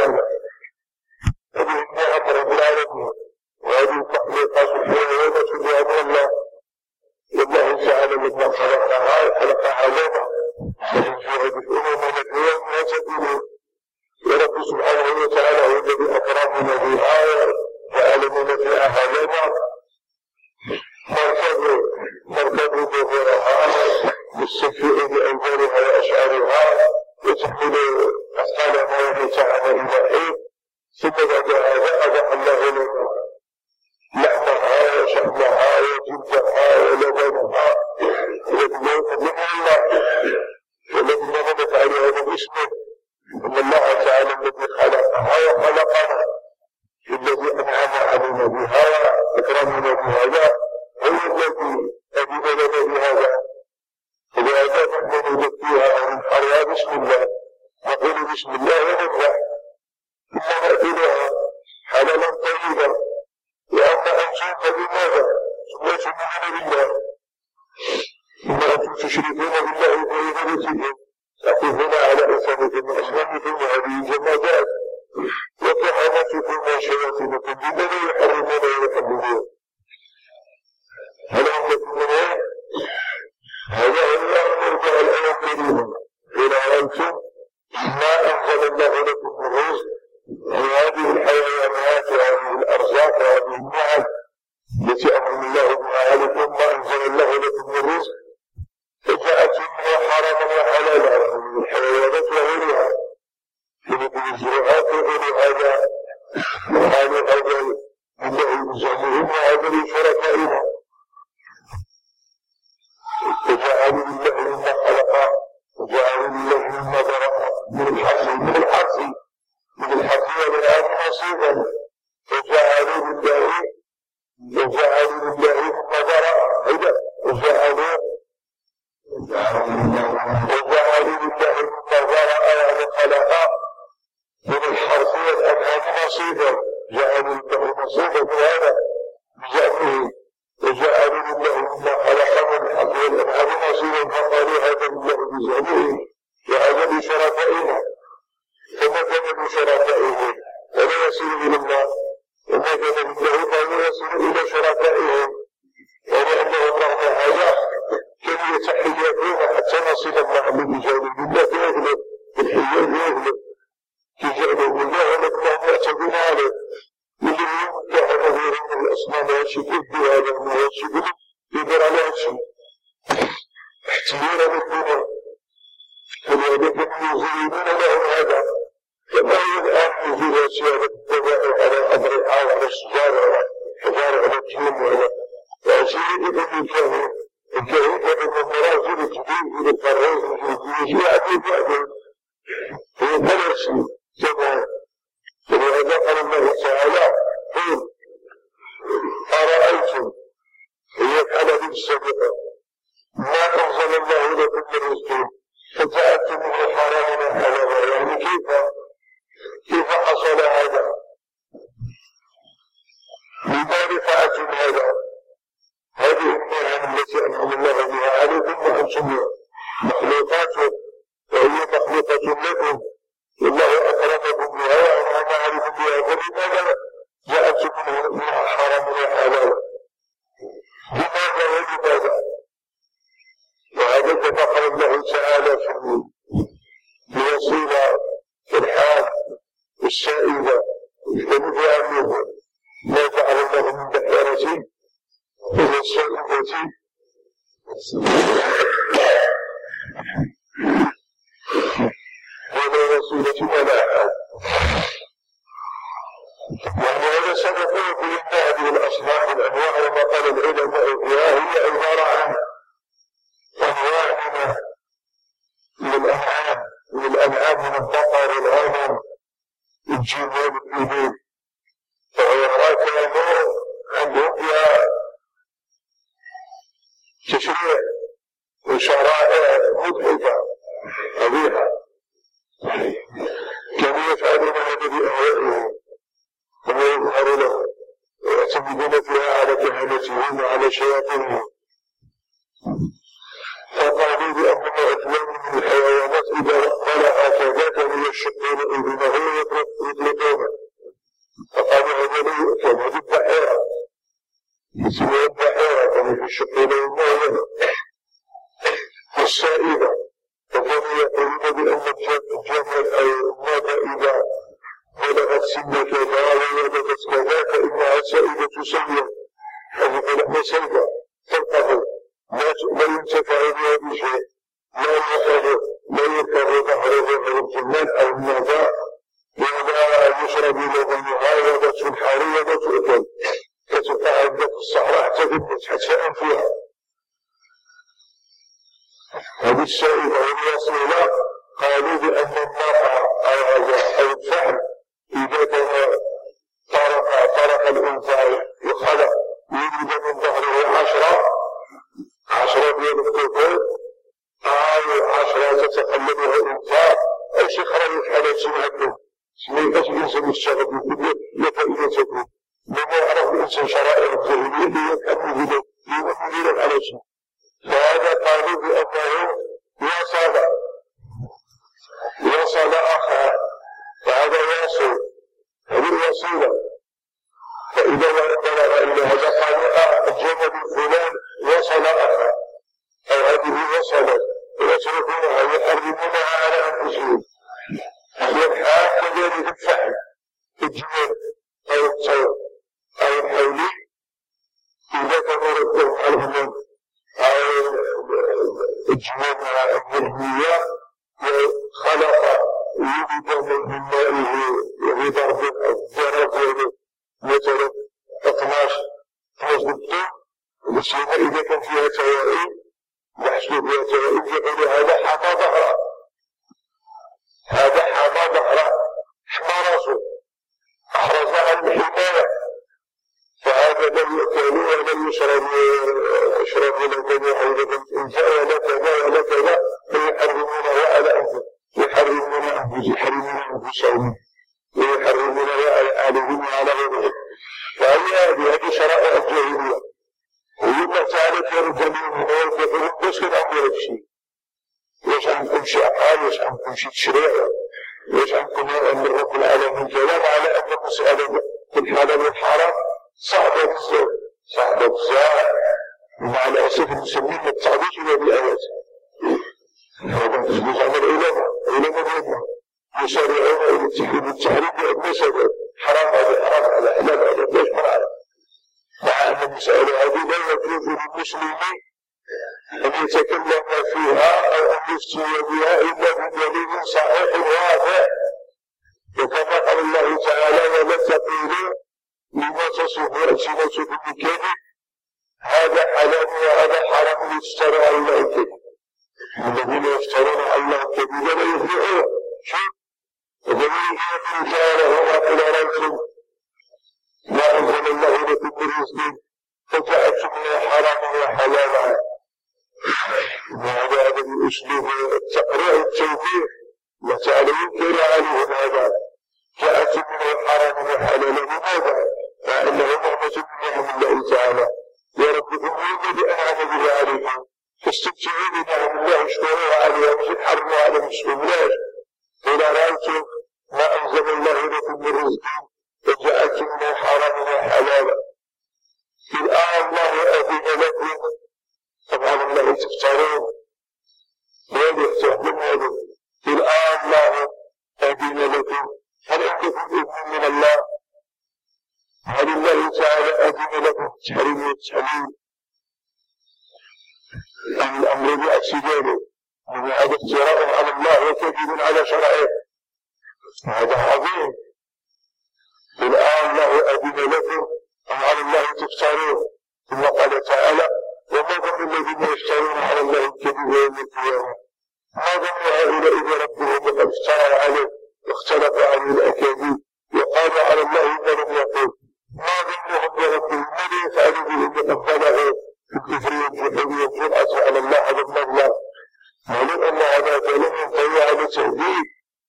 النعم رب العالمين وهذه التحقيقات الحيوانات بأمر الله. والله تعالى لما خلقها خلقها لنا ومن فيها بالأمم والأكوان ما تكون. ورب سبحانه وتعالى هو الذي أكرمنا بها وأعلمنا فيها لنا مركب مركب ظهورها بالسفيء بأنفارها وأشعارها وتحمل أثقالها ومتاعها إلى حين ثم بعد هذا أضع الله لنا لحمها وشحمها وجلدها ولبنها وبدون الله ولكن غلط على هذا الاسم أن الله تعالى الذي خلقها وخلقنا الذي أنعم علينا بها وأكرمنا بهذا هو الذي أذن لنا بهذا. ولهذا نحن نذكيها أو نحرها بسم الله نقول بسم الله ونذبح ثم نأكلها حلالا طيبا. وأما أنتم فبماذا ثم تؤمنون بالله ثم أنتم تشركون بالله بعبادتكم تقفون على أثامكم وأصنامكم وهذه جمادات وكهانتكم وشياطينكم بماذا يحرمون ويحللون. هل عندكم من هذا هو المرجع الآية الكريمة. إذا رأيتم ما أنزل الله لكم من رزق هذه الحيوانات وهذه الأرزاق وهذه النعم التي أمر الله وجعلوا لله مما خلق وجعلوا لله مما ذرأ من الحرث من الحرث من الحرث والأنعام نصيبا وجعلوا لله وجعلوا لله مما ذرأ هذا وجعلوا وجعلوا لله مما ذرأ يعني خلق من الحرث والأنعام نصيبا جعلوا له نصيبا من هذا بزعمه وجعلوا لله مما خلق من الحرث والأنعام نصيبا فقالوا هذا لله بزعمه وهذا بشركائنا فما كان بشركائهم فلا يصل إلى الله وما كان لله فلا يصل إلى شركائهم ولأنهم رغم هذا كانوا يتحياتون حتى نصل الله بجانب الله فيغلب الحيات يغلب تجعلوا الله ولكنهم يعتدون عليه والذي يمتحن غيرهم الأصنام يشكل بهذا ما يشكل يدير على هالشيء احتيارا للدنيا فلذلك يزيدون لهم هذا كما هي الآن يزيد سيادة الدواء على الأضرحة وعلى الشجار وعلى الحجار وعلى الجيم وعلى وأشياء من الكهين الكهين كان من المراجل الجديد إلى الفرعين الجديد يعدي بعده هو بلش جمعه ولهذا قال الله تعالى قل أرأيتم هي الحالة السابقة ما أنزل الله لكم من رزق فجعلتم منه حراما حلالا يعني كيف كيف حصل هذا؟ لماذا فعلتم هذا؟ هذه النعم التي أنعم الله بها عليكم وأنتم مخلوقات وهي مخلوقة لكم والله أكرمكم بها وأنعم عليكم بها فلماذا جعلتم منها حراما حلالا؟ لماذا ولماذا؟ وهذا كما قال الله تعالى في الوصيلة في الحال السائلة يجتنب عنه ما جعل الله من بحيرة وهي السائلة ولا وصيلة ولا حال وأن هذا سبب في هذه الأصناف والأنواع وما قال العلماء فيها هي عبارة عن أنواع من الأنعام من الأنعام من البقر والغنم الجمال الإبل فهو كانوا عندهم فيها تشريع وشرائع مضحكة قبيحة كانوا يفعلون هذا بأهوائهم وما يظهر له ويعتمدون فيها على كهنتهم وعلى شياطينهم فقالوا بأن أثمان من الحيوانات إذا خلق كذا كانوا يشقون أذنه ويطلقونه فقالوا هذا لا يؤكل هذه البحيرة اسمها البحيرة كانوا يشقون أذنه والسائبة فكانوا يقولون بأن الجمل أو الماء إذا بلغت سن كذا وولدت كذا فإنها سائبة سيئة هذه لحم سيئة تلقه لا ينتفع بها بشيء لا يؤخذ لا يكره ظهره من الجمال أو النباء ولا يشرب لبنها ولا تنحر ولا تؤكل فتقع في الصحراء حتى تثبت حتى أنفها هذه السائلة والوصيلة قالوا بأن الناقة أو الفحل إذا كان طرق طرق الأنثى وخلق يريد من ظهره عشرة عشرة ديال الطفل أو عشرة تتقلبها الأنثى أو شخرا يتحدث سمعته سمعته الإنسان يشتغل بكل لفائدة تكون لما يعرف الإنسان شرائع الجاهلية ليكأنه له يمثل على شيء فهذا قالوا بأنه وصل وصل أخاه فهذا واصل هذه الوصيلة فإذا بلغ إلى هذا قالوا الجمل الفلان وصل أخاه أو هذه وصلت ويتركونها ويحرمونها على أنفسهم والحال كذلك الفحل الجمل أو الطير أو الحولي إذا كانوا ردهم عنهم أو الجمل الذهنية وخلق يولد من مائه وغضب الضرب مثلا اثناش اثناش بالطول والسيدة إذا كان فيها توائم يحسب يقول هذا حمى ظهره، هذا حمى ظهره، حمى راسه، أحرز عن الحماية، فهذا لم يأكل ولم يشرب يشرب لبن ولا إنساء ولا كذا ولا كذا، فيحرمونه على أنفسهم، يحرمون أنفسهم، يحرمون أنفسهم ويحرمون عليهم وعلى غيرهم. فهي هذه شرائع الجاهلية، ويما تعرف يرجمون هنا ويقولون بس كده عم يعرف شيء، ليش عندكم شيء أفعال، ليش عندكم شيء تشريع، ليش عندكم أمر رب العالمين كلام على أن مسألة في الحلال والحرام صعبة بزاف، صعبة بزاف، ومع الأسف المسلمين ما تصعدوش إلا بالآيات. هذا تجوز عن العلماء، علماء ديالنا يشرعون إلى التحريم والتحريم بأدنى سبب، حرام هذا حرام على حلال هذا ليش ما نعرف، مع أن المسألة هذه لا يجوز للمسلم أن يتكلم فيها أو أن يفتي بها إلا بدليل صحيح واضح، وكما قال الله تعالى ولا تقولوا لما تصف ألسنتكم بالكذب هذا حلال وهذا حرام لتفتروا على الله الكذب، الذين يفترون على الله الكذب لا يفلحون. شوف الذين يقولون تعالى وما قل أرأيتم ما أنزل الله لكم من رزق فجعلتم من حرام وحلالا، وهذا هذا من أسلوب التقريع والتوبيخ، وتعالى ينكر عليهم هذا، جاءتم من حرام وحلالا، لماذا؟ مع أنه نعمة من نعم الله تعالى، يا ربكم يريد بأنعم به عليكم فاستمتعوا بنعم الله اشكروها عليها مش تحرموا على المسلم. ليش؟ قل أرأيتم ما أنزل الله لكم من رزق فجعلتم من حرام وحلالا، الآن الله أذن لكم، طبعا الله تفترون ولا تحكم هذا، الآن الله أذن لكم، هل عندكم إذن من الله؟ هل الله تعالى أذن لكم التحريم والتحليل؟ أم الأمر بعكس ذلك، من هذا افتراء على الله وكذب على شرعه، هذا عظيم. الآن الله أذن لكم أم على الله تفترون، ثم قال تعالى وما ظن الذين يفترون على الله الكذب يوم القيامة، ما ظن هؤلاء بربهم وقد افتروا عليه واختلف عنه الأكاذيب وقال على الله ما لم يقول، ما ظنهم بربهم ماذا يفعل بهم وقد بلغوا في الكفر والجحود والجرأة على الله هذا المبلغ، معلوم أن هذا كلام ينطوي على تهديد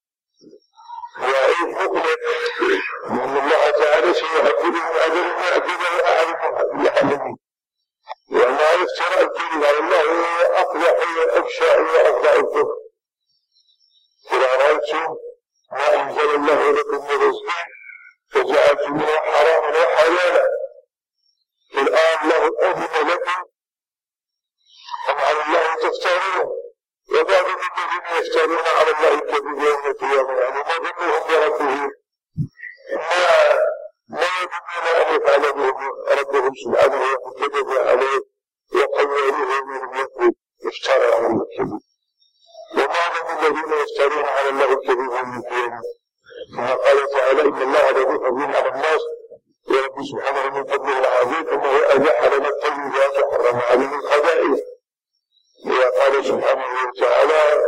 وعيد مقلق، وأن الله تعالى سيعذبهم عذابا ما عذبه أعلم العالمين، وأن هذا افتراء الكذب على الله هو أقبح وأبشع وأفظع الكفر. قل أرأيتم ما أنزل الله لكم من رزق فجعلتم منه حراما وحلالا، الآن له أذن لكم أم على الله تفترون، وبعض الذين يفترون على الله الكذب يوم القيامة، يعني ما ظنهم بربهم، ما ما يظنون أن يفعل بهم ربهم سبحانه وكذب عليه وقوله من لم يقل افترى على الله الكذب، وما ظن الذين يفترون على الله الكذب يوم القيامة. ثم قال تعالى إن الله لذو فضل على الناس ورب سبحانه من فضله العظيم أنه أباح لنا الطيبات وحرم علينا الخبائث، وقال سبحانه وتعالى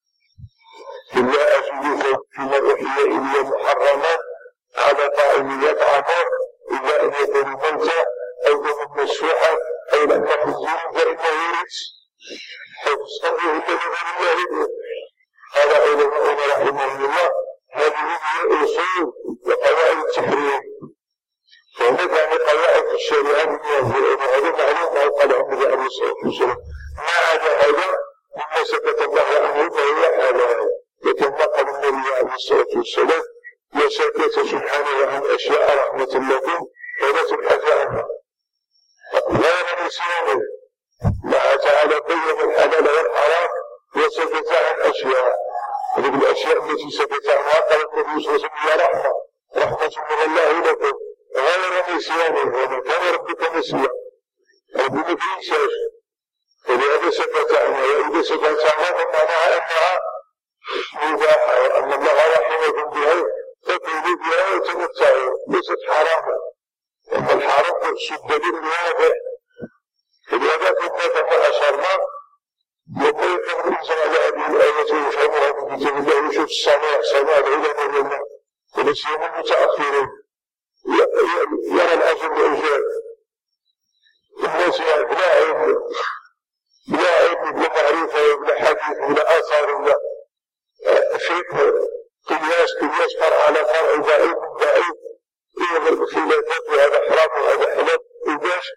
إلا أجد فيما أوحي إلي محرما على طاعم يطعمه إلا أن يكون موتا أو دما مسفوحا أو لحم خنزير فإنه رجس أو فسقه الذي غير الله. قال علماؤنا رحمهم الله هذه هي أصول وقواعد التحريم، وهناك يعني قواعد في الشريعة وهذا معلوم ما قال النبي عليه الصلاة والسلام، ما عدا هذا مما سكت الله عنه فهو حلال، لكن قال النبي عليه الصلاة والسلام وسكت سبحانه عن أشياء رحمة لكم فلا تبحث عنها، لا نسيانه الله تعالى بين الحلال والحرام وسكت عن أشياء، هذه الأشياء التي سكت عنها قال النبي صلى الله عليه وسلم رحمة رحمة من الله لكم غير نسيانه، وما كان ربك نسيا، ربنا ما ينساش، ولهذا سكت عنها، وإذا سكت عنها فمعناها أنها مباحة وأن الله رحمكم بها فكلوا بها وتمتعوا، ليست حراما، أما الحرام فالدليل واضح، ولهذا كنا كما أشرنا الآية ويفهمها من كتاب الله ويشوف الصناع صناع العلماء لله ولا سيما المتأخرين يرى الأجر والأجر الناس بلا علم بلا علم بلا معرفة بلا حديث بلا آثار ولا فقه قياس قياس فرع على فرع بعيد من بعيد ينظر بخلافات وهذا حرام وهذا حلال وباش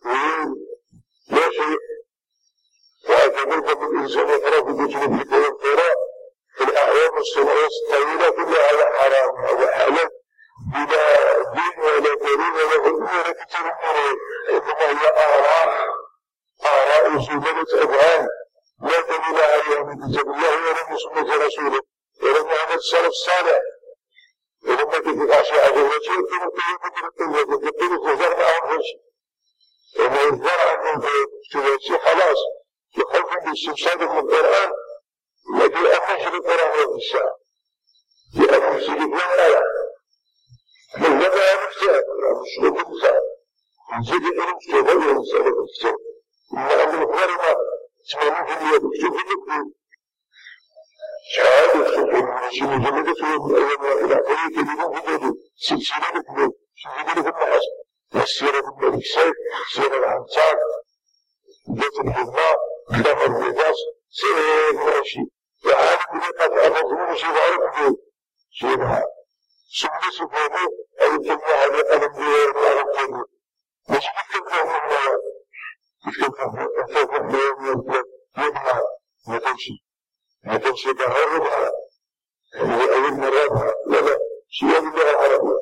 لا شيء. وهذا مذهب الإنسان يقرأ في كتب الفقه والقراء في الأعوام والسنوات الطويلة كلها هذا حرام وهذا حلال بلا دين ولا دليل ولا علم ولا كتاب القرآن، إنما هي آراء آراء زبالة أذهان لا دليل عليها من كتاب الله ولا من سنة رسوله ولا من عمل السلف الصالح. ولما تتبع شيء على الوجه يمكن أن يكون يقول الظهر معهم شيء وما يظهر عنهم في شيء خلاص يخرج بالاستمساد من القرآن الذي أنشر القرآن في الساعة لأن يسجد لا آية من لما مفتاح مش مفتاح نزيد إلى مفتاح ولا نسأل مفتاح إما أن الغرمة تسمعون في اليد مفتاح في اليد شهادة سبحانه وشي مجمدة في الأيام إلى قوية كبيرة في اليد سلسلة الكبير سلسلة في النحس والسيرة في الملك سيد سيرة العنصار بيت الحماء كلام الرجاس سيرة المرشي وعالم بلقاء أفضل شيء عارف شيء سبحانه سبحانه أو الجميع هذا ألم بيار وعلم كبير مش كيف فهم الله كيف فهم فهم الله يبنى ما تمشي ما تمشي بهربها هذه أول مرة لا لا شيء باللغة العربية.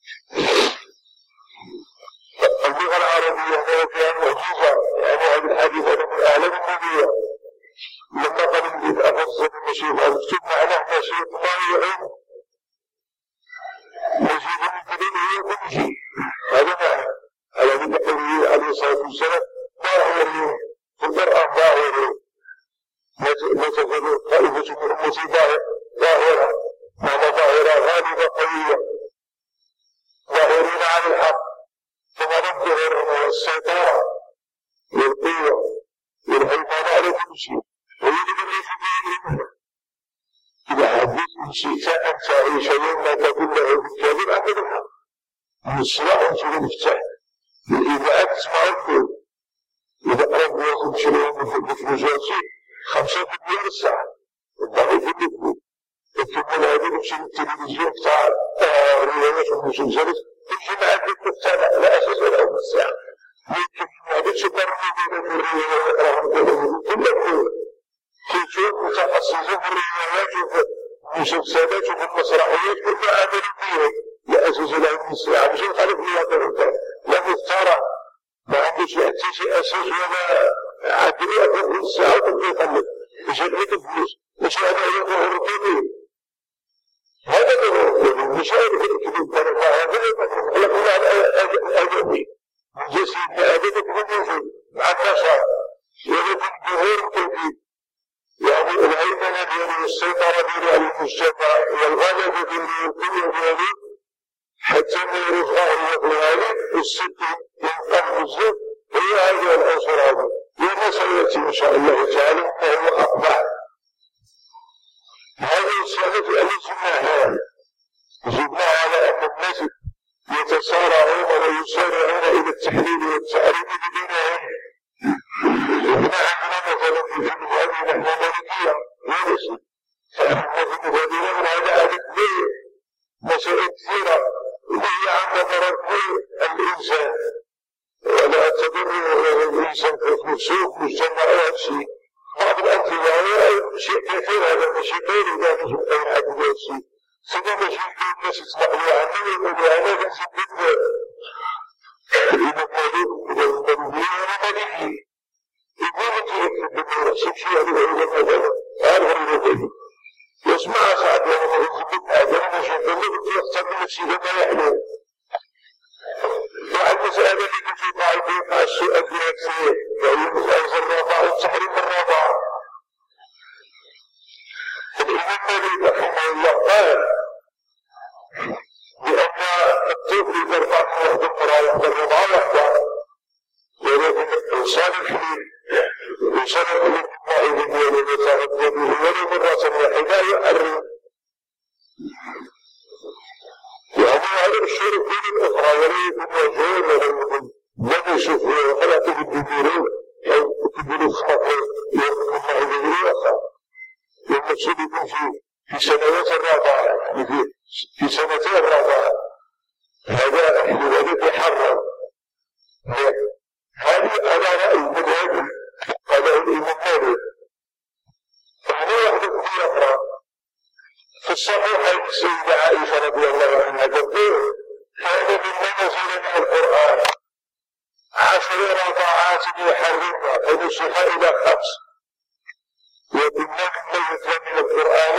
اللغة العربية هي فيها معجزة يعني هذا الحديث هذا من أعلام النبي لما قال إن أفضل المشيخ أكتب معناه مشيخ الله وعلم مزيد من كلمة هي كل شيء هذا معنى على ذلك قوله عليه الصلاة والسلام ظاهر اليوم في القرآن ظاهر ما تقول طائفة من أمتي ظاهرة معنى ظاهرة غالبة قوية ظاهرين على الحق ثم نظهر السيطرة والقوة والهيمنة على كل شيء ويجب أن يكون إذا حدثت إن شئت أن تعيش يوم تكون له بالكاذب عبد الحق من الصلاح أنت المفتاح إذا أسمع الكل إذا أرد ياخذ شيئا مثل جالسي خمسة مليار الساعة الضعيف اللي يكتب هذا يمشي التلفزيون بتاع روايات ومسلسلات تمشي مع الكتاب على أساس الأول الساعة يمكن هذا سوبر ميديا الروايات كلها كيشوف متخصصين في الروايات وفي المسلسلات وفي المسرحيات كلها عملية لأساس العلم الساعة مش يخالف الواقع لا مختارة ما عندوش شيء أساس ولا عدلية في الساعة وكل يخلف مش هيك الفلوس مش هذا هو الرقيبين هذا هو الرقيبين مش هذا الكتب هذا يقول على الأجنبي جسد أبدك بالنزول مع النشاط يجب ظهور التوحيد يعني الهيمنة ديالو السيطرة ديالو على المجتمع والغلبة ديالو والقوة ديالو حتى ما يرفعه الغالب والصدق ينقل بزاف هي هذه العنصر هذا وما سيأتي إن شاء الله تعالى ما هو أقبح هذه السنة التي جبناها جبناها على أن الناس يتسارعون ويسارعون إلى التحليل والتعريف بدينهم وهنا عندنا مثلا في المذهب نحن مالكية ونسي فإحنا في مذهبنا من هذا عدد كبير مسائل كثيرة وهي عند تركب الإنسان ولا تضر الإنسان في نفسه مجتمع أو شيء بعض الأمثلة شيء كثير هذا مش غير إذا نجم أي حد ذا الشيء سيدا مش الناس يسمعوا عنه ويقولوا أنا لازم بدأ إذا المولود إذا المولودية أنا مالكي يقول أنت يكتب بالنور سبشي هذه العلماء هذا هذا المولود يسمع ساعد لما يزبط هذا مش يقول لك يختار نفسي لما يحلو مع المسألة التي في طالبين مع السؤال في نفسه وهي مسألة الرابعة والتحريم الرابعة الإمام مالك رحمه الله قال بأن الطفل إذا رفع واحدة قراءة الرضاعة واحدة ولكن إنسان الحليم إنسان الحليم ما إذن ولم يتغذى به ولا المقصود يكون في في سنوات الرضاعة، يعني في في سنتين الرضاعة، هذا لذلك يحرم. هذه على رأي المذهب قاله الإمام مالك. وهنا يحدث في أخرى في الصحيحين السيدة عائشة رضي الله عنها تقول: كان مما نزل من القرآن عشر رضاعات يحرمنا فنسخ إلى خمس، وكنا مما يتلى من القرآن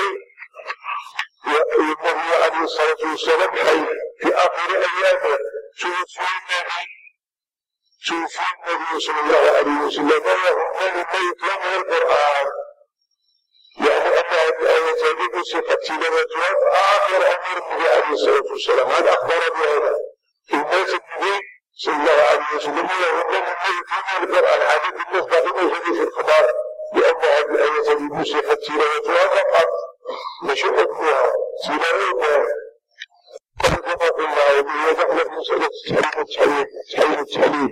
والنبي عليه الصلاة والسلام حي في آخر أيامه توفي النبي توفي النبي صلى الله عليه وسلم وهن مما يتلى من القرآن، يعني أن هذه الآية هذه نسخت تلاوتها في آخر أمر النبي عليه الصلاة والسلام. هذا أخبر بهذا في مات النبي صلى الله عليه وسلم وهن مما يتلى من القرآن. عدد الناس بعضهم يجد في الخبر بأن هذه الآية هذه نسخت تلاوتها فقط مش حكمها تلاوتها. كما قلنا وهي دخلت مسألة تحريم التحريم التحريم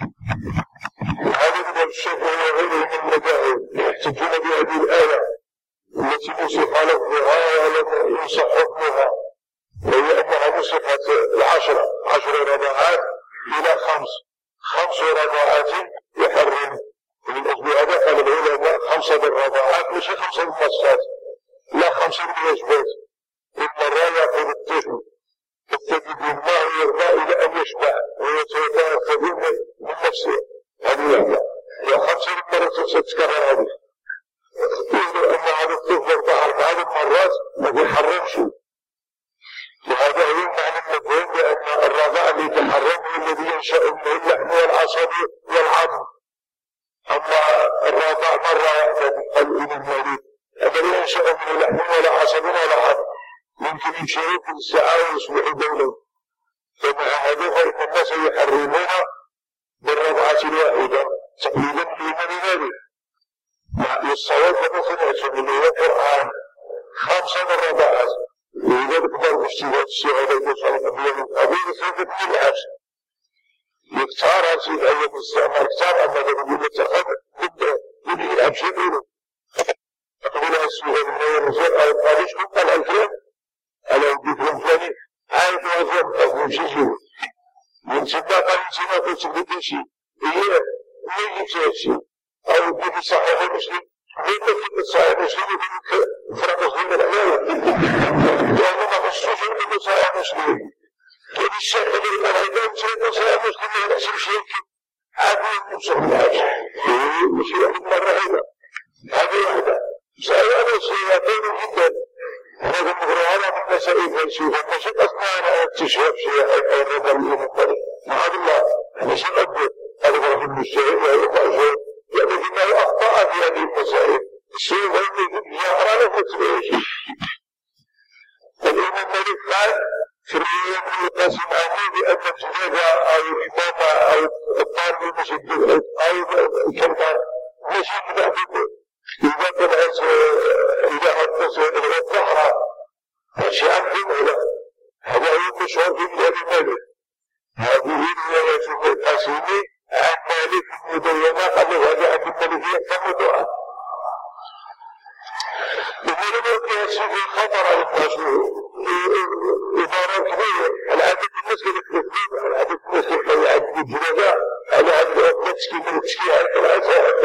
هذا من الشافعي وغيره من المذاهب يحتجون بهذه الآية التي نسخ لفظها ولم ينسخ حكمها، وهي أنها نسخت العشرة عشر رضاعات إلى خمس خمس رضاعات يحرم. ومن أجل هذا قال العلماء خمسة الرضاعات مش خمسة المصات، لا خمسة الوجبات. المرة يأخذ الطفل التجد الله يرضى إلى أن يشبع ويتوفى من نفسه، هذه يعني وخمسة المرات ستتكرر هذه. يقول أن هذا الطفل يرضى أربعة مرات ما يحرمش، وهذا هو المعنى المفهوم بأن الرضاع الذي يتحرم الذي ينشأ منه اللحم والعصب والعظم. أما الرضاع مرة قال ابن المالك هذا ينشأ منه لحم ولا عصب ولا عظم، ممكن يمشي في الساعة ويصبح دولا. فمع هذا فإن الناس يحرمون بالرضعة الواحدة تقليدا لمن ذلك. والصواب كما سمعتم اللي هو القرآن خمسة الرضاعات، ولذلك ضرب اشتباك الشهادة يصعب أبيان القبيل ثلاثة من العشر يختار هذه الآية الاستعمار اختار أما ذلك يتخذ ضد يبقى العبش يقوله أقول السؤال من الرسول أو القادش كنت على الكلام على الدكرام فلاني عايد وزن أفهم شيء من سباق الانسان أقول سبقين شيء هي هي يجب شيء أو الدكي صحيح المسلم ليس في صحيح المسلم فرق مسلم الأعلام لأنه مخصوص في صحيح المسلم كيف الشيخ الذي قال هيدا سيد صحيح المسلم يحسب شيء عادي يمسح العشر مش يأخذ مرة هيدا هذه واحدة سأل السيئتين جدا. هذا المغرورة من مسائل فلسفة مش أصلا أنا اكتشف شيء أو الرضا اللي مقبل معاذ الله مش أقدر هذا رجل مجتهد ويقع شيء يعني إنه أخطأ في هذه المسائل الشيء الذي يقرأ له فتبعيش. الإمام مالك قال في الرواية القاسم عني بأن الجنازة أو الإمامة أو الطالب المسجد أو الكلمة مش يبدأ في إذا طلعت إذا حدث الظهر أشياء جملة هذا هو مشهور في مذهب مالك. هذه رواية القاسمي عن مالك المدونة قال هذا عن المالكية كمدعاء. ومن القياس في خطر على الناس إدارة كبيرة على عدد الناس كالتكذيب على عدد الناس كالحي عدد الجنازة على عدد التسكين والتسكين على العزاء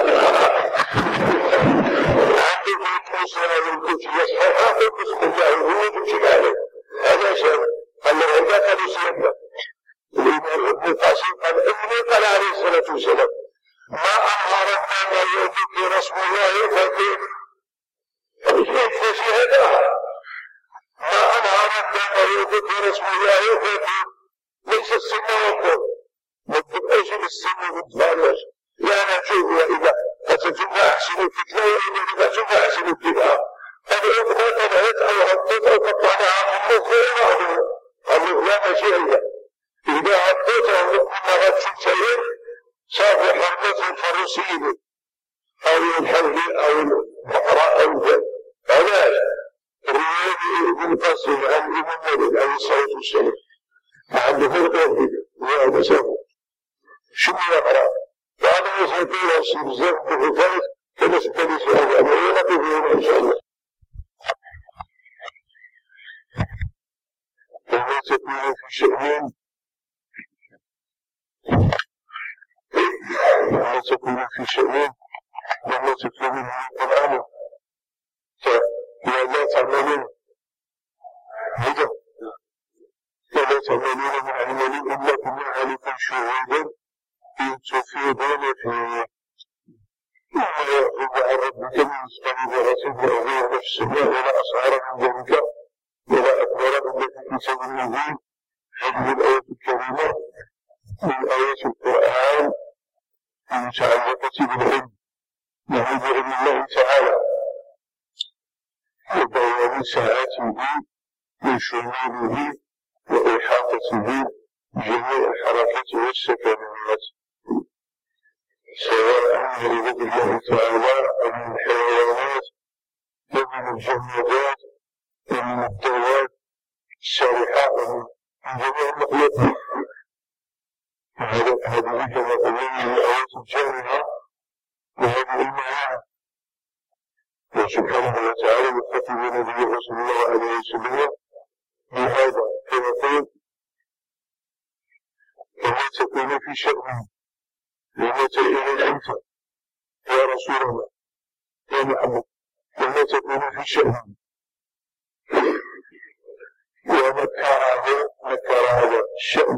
عندي في المصنع والكوتي يصحيح بسم الله وهو بسم عليه هذا شيء قال له إذا كانوا سيبنا الإمام ابن القاسم قال إني قال عليه الصلاة والسلام ما أنهر الدم يذكر اسم الله فكيف فكيف فشهدها ما أنهر الدم يذكر اسم الله فكيف ليس السنة والقرب ما تبقاش بالسنة والدفارش لا نشوف وإذا فتجمع أحسن الفتلة وإذا تجمع أحسن الفتلة هذا يقضى طبعت أو غطيت أو قطعناها من مصدر بعضه قال له لا مشيئة إذا غطيتها وقلنا غطي شيء صافي حرمته الفرسين أو الحول أو البقرة أو الجن هذا الرواية ابن القاسم عن الإمام مالك عليه الصلاة والسلام ما عنده فرق يهدي وهذا سافر شنو يقرأ بعد ما يسيطير السيد الزرق بخفاف كما ستنسي هذا أمرينك بهم إن شاء الله. شأن ولا تكونوا في شأن ولا تتلوا منه القرآن فلا تعملون هذا ولا تعملون من عمل إلا كنا عليكم شهودا إن تفيضون فيه وما يعقب عن ربك من مثقال ذرة فأغير في السماء ولا أصغر من ذلك ولا أكبر إلا في كتاب مبين. هذه الآية الكريمة من آيات القرآن المتعلقة بالعلم وهو بعلم الله تعالى وبيان سعته وشموله وإحاطته بجميع الحركات والسكنات سواء من عباد الله تعالى أو من الحيوانات أو من الجمادات أو من الدواب السارحة أو من جميع المخلوقات. هذه كما قلنا من الآيات الجامعة وهذه المعاني. وسبحانه وتعالى يخاطب نبيه صلى الله عليه وسلم بهذا فيقول وما تكون في شأن وما تكون أنت يا رسول الله يا محمد وما تكون في شأن ونكر نكر هذا الشأن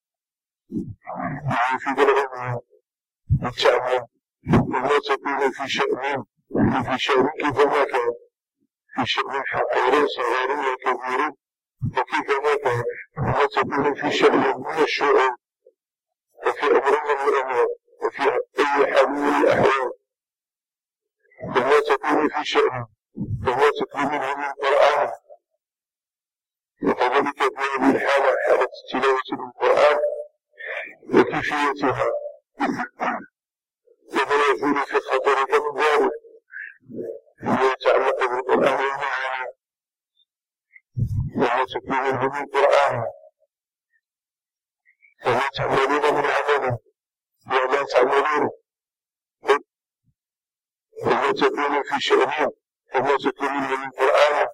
يفيد العلم والتعليم وما تكون في شأن في شأن كيفما كان في شأن حقير صغير وكبير وكيفما كان وما تكون في شأن من الشؤون وفي أمر من الأمور وفي أي حال من الأحوال وما تكون في شأن وما تكون منه من القرآن وكذلك في هذه الحالة حالة تلاوة القرآن وكيفيتها وما يكون في خطرك من ذلك وما يتعلق بالقرآن ومعاني وما تكون منه من القرآن وما تعملون من عمل وما تعملون وما تكون في شأن وما تكون منه من القرآن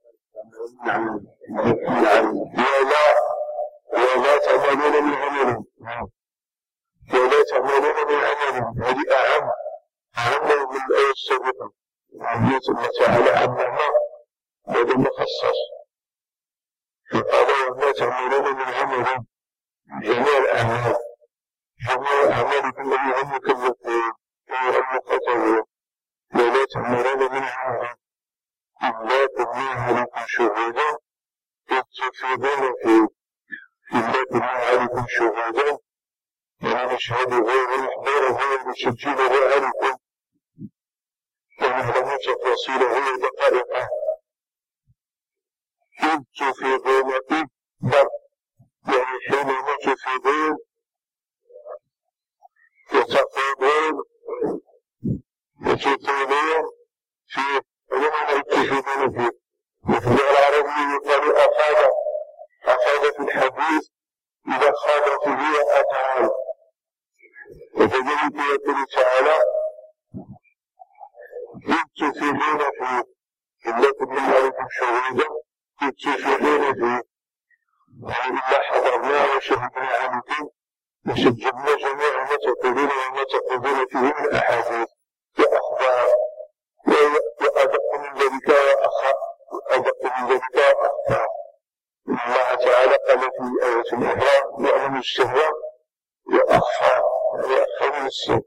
ولا ولا تعملون من عمل ولا تعملون من عمل. هذه أهم أهم من الآية السابقة وهي الله تعالى عمها هذا مخصص فقال وما تعملون من عمل جميع الأعمال جميع الأعمال التي هم مكلفون وهم مخاطبون ولا تعملون من عمل إلا كنا عليكم شهودا إذ تفيضون فيه إلا كنا عليكم شهودا يعني نشهد غير محضره ونسجله عليكم ونعلم تفاصيله ودقائقه إذ تفيضون إذ ضرب يعني حينما تفيضون وتفيضون وتطيلون فيه وما يتفيدون فيه. وفي العربي يقال أفاد أفاد في الحديث إذا خاض فيه أفعال. وكذلك يقول تعالى إذ تفيدون فيه إلا كنا عليكم شهودا إذ تفيدون فيه يعني إلا حضرنا وشهدنا عليكم وسجلنا جميع ما تقولون وما تقولون فيه من أحاديث وأخبار وأدق من ذلك وأخر وأدق من ذلك وأخبار. الله تعالى قال في آية أخرى يعلم السر وأخفى وأخفى من السر.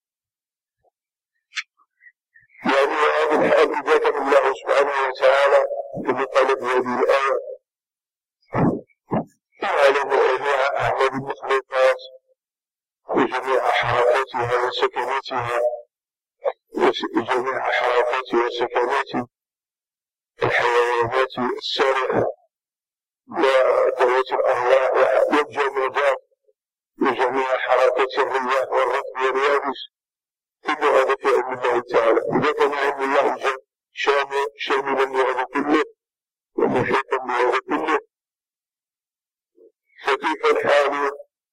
يعني هذه الحال إذا كان الله سبحانه وتعالى كما قال في هذه الآية يعلم جميع أعمال المخلوقات وجميع حركاتها وسكناتها وجميع حركات وسكنات الحيوانات السارحة وذوات الأرواح والجمادات وجميع حركات الرياح والرطب واليابس كل هذا في علم الله تعالى. إذا كان علم الله شاملا لهذا كله ومحيطا بهذا كله فكيف الحال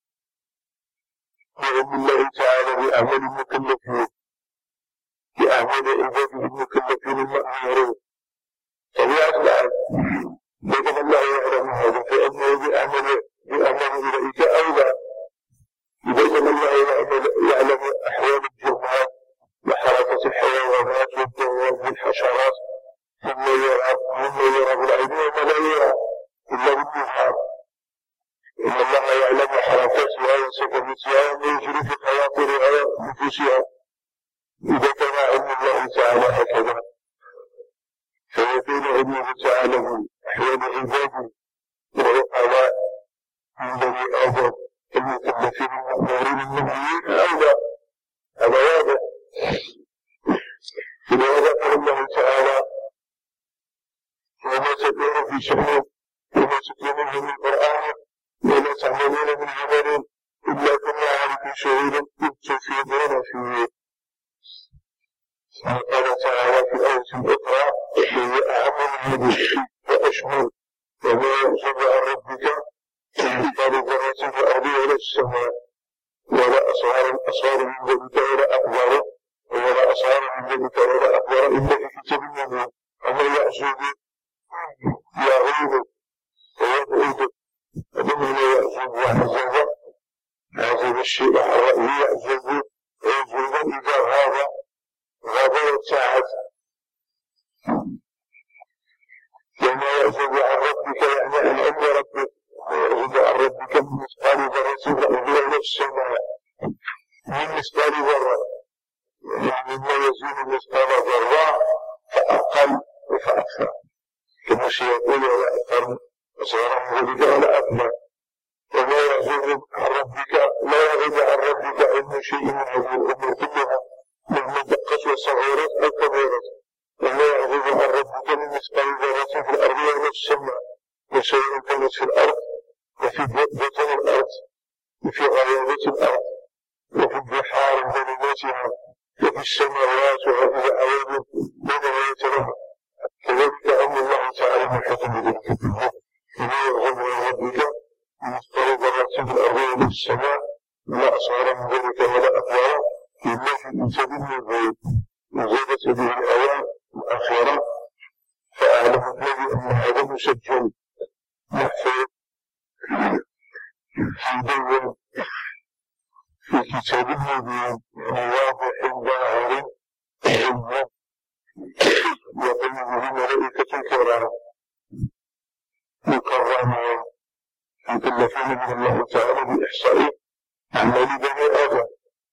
بعلم الله تعالى بأعمال المكلفين بأعمال عباده المكلفين المأمورين. طبيعة الحال لكن الله يعلم هذا فإنه بأعمال بالحشرات مما يرى مما يرى بالعين وما لا يرى إلا بالنهار. إن الله يعلم حركاتها وسكنتها ويجري في خواطرها ونفوسها. إذا كان علم الله تعالى هكذا فيكون علمه تعالى في أحوال عباده والعقلاء من بني آدم المكلفين المأمورين المنهيين أولى. هذا واضح. لذا قال الله تعالى وما تكون في شأن وما تكون من القرآن ولا تعملون من عمل إلا كنا عليكم شهودا إذ تفيضون فيه. قال تعالى في آية أخرى وهي أعم من هذه وأشمل وما يعزب عن ربك من مثقال ذرة في الأرض ولا في السماء ولا أصغر أصغر من ذلك ولا أكبر ولا أصغر من ذلك ولا أكبر إلا في كتاب مبين. وما يعزب يعود ويبعد فمن يعزب وعزب عزب الشيء عن رأيه يعزب ويعزب إذا غاب غاب وابتعد. وما يعزب عن ربك يعني عن أمر ربك ويعزب عن ربك من مثقال ذرة في الأرض ولا في السماء من مثقال ذرة يعني مما يزيد مثقال ذرة فأقل وفأكثر كما سيقول ولا أكثر أصغر من ذلك ولا أكبر. وما يعزب عن ربك لا يغيب عن ربك علم شيء من هذه الأمور كلها مهما دقت وصغرت أو كبرت. وما يعزب عن ربك من مثقال ذرة في الأرض ولا في السماء وسواء كانت في الأرض وفي بطن الأرض وفي غيابات الأرض وفي البحار وظلماتها وفي السماوات وفي الأعوام بينها وترها. كذلك أمر الله تعالى محيط بذلك كله. وما يعزب عن ربك من مثقال ذرة في الأرض ولا في السماء لا أصغر من ذلك ولا أكبر إلا في كتاب مبين. وزادت به الآيات الأخيرة فأعلم الذي أن هذا مسجل محفوظ مدون في كتاب مبين يعني واضح ظاهر علم يقوم به ملائكة كرام مكرمون مكلفين من الله تعالى بإحصاء أعمال بني آدم.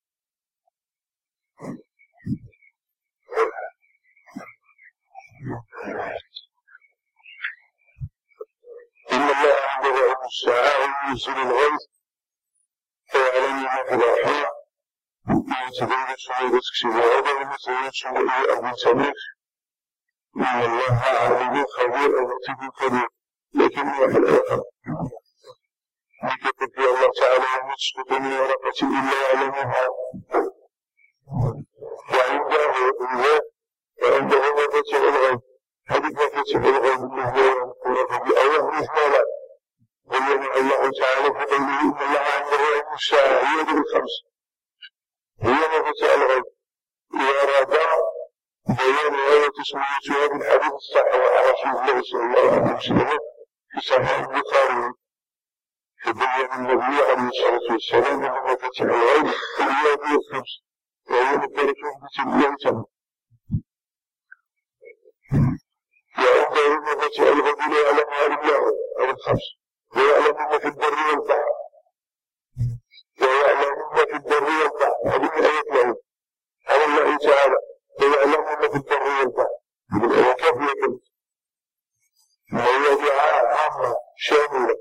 إن الله عنده علم الساعة وينزل الغيث فيعلم ما في الأرحام ويتبين سوء تكسب هذا ويتبين سوء أرض تميت. إن الله عليم خبير أو لطيف خبير. لكن واحد آخر لكتب الله تعالى وما تسقط من ورقة إلا يعلمها وعنده الغيب وعنده مفاتيح الغيب. هذه مفاتيح الغيب التي يذكرها بآية مثملة بين الله تعالى في قوله إن الله عنده علم الساعة هي ذي الخمس هي مفاتيح الغيب. إذا أراد بيان آية تسميتها بالحديث الصحيح عن رسول الله صلى الله عليه وسلم في صحيح البخاري فبين النبي عليه الصلاة والسلام أن مفاتيح الغيب هي ذي الخمس وهي مدركة بتلك تعالى. وعنده مفاتيح الغيب لا يعلمها إلا هو أو الخمس ويعلم ما في البر والبحر ويعلم ما في البر والبحر. هذه الآيات له على الله تعالى ويعلم ما في البر والبحر. من الآية كافية كلمة وهي دعاء عامة شاملة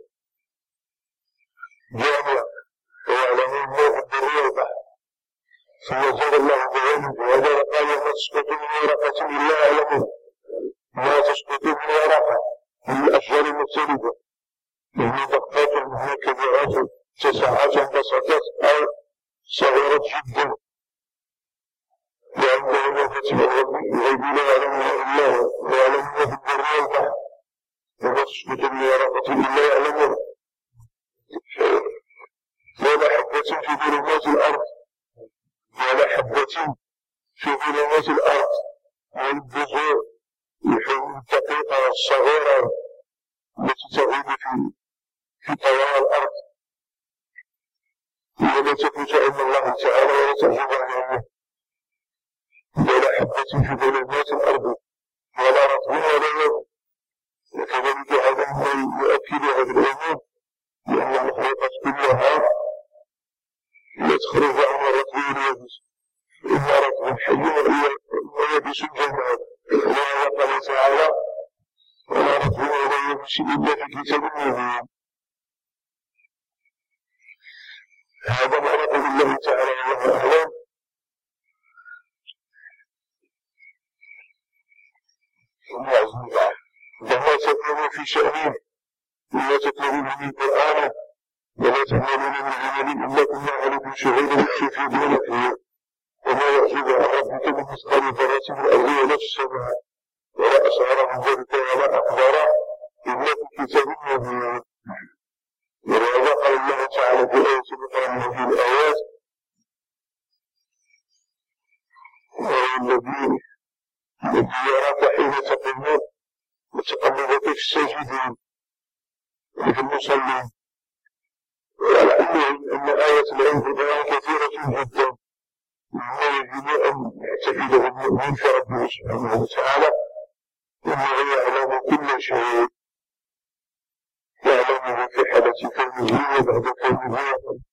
جامعة ويعلم ما في البر والبحر. ثم زاد الله بعلمه وهذا قال ما تسقط من ورقة إلا يعلمها ما تسقط من ورقة من الأشجار المختلفة من دقات منها كبيرات تسعات بسطات أو صغيرة جدا. وعنده مفاتيح الغيب لا يعلمها إلا هو ويعلم ما في البر والبحر وما تسقط من ورقة إلا يعلمها ولا حبة في ظلمات الأرض ولا حبة في ظلمات الأرض والبذور الحبوب الدقيقة الصغيرة التي تعود في في طوال الأرض ولا تفوت علم الله تعالى ولا تعجب عن علمه. ولا حبة في ظلمات الأرض ولا رطب ولا يابس. وكذلك هذا ما يؤكد هذا العموم، لأن المخلوقات كلها لا تخرج عن الرطب واليابس، إما رطب حي ويابس جماد. ولهذا قال تعالى: ولا رطب ولا يابس إلا في كتاب مبين. هذا ما نقول الله تعالى والله أعلم. وما تكون في شأنه ولا تطلبون من القرآن ولا تعملون من عمل إلا كنا عليكم شهودا تفيدون فيه، وما يعزب عن ربك من مثقال ذرة في الأرض ولا في السماء ولا أصغر من ذلك ولا أكبر إلا في كتاب مبين. ولهذا قال الله تعالى في آية أخرى من هذه الآيات: الذي الذي يراك حين تقوم وتقلبك في الساجدين وفي المصلين. وعلى أن آية العلم في القرآن كثيرة جدا، وما يجب أن يعتقده المؤمن في ربه سبحانه وتعالى، إنه يعلم كل شيء، يعلمه في حالة كونه وبعد كونه.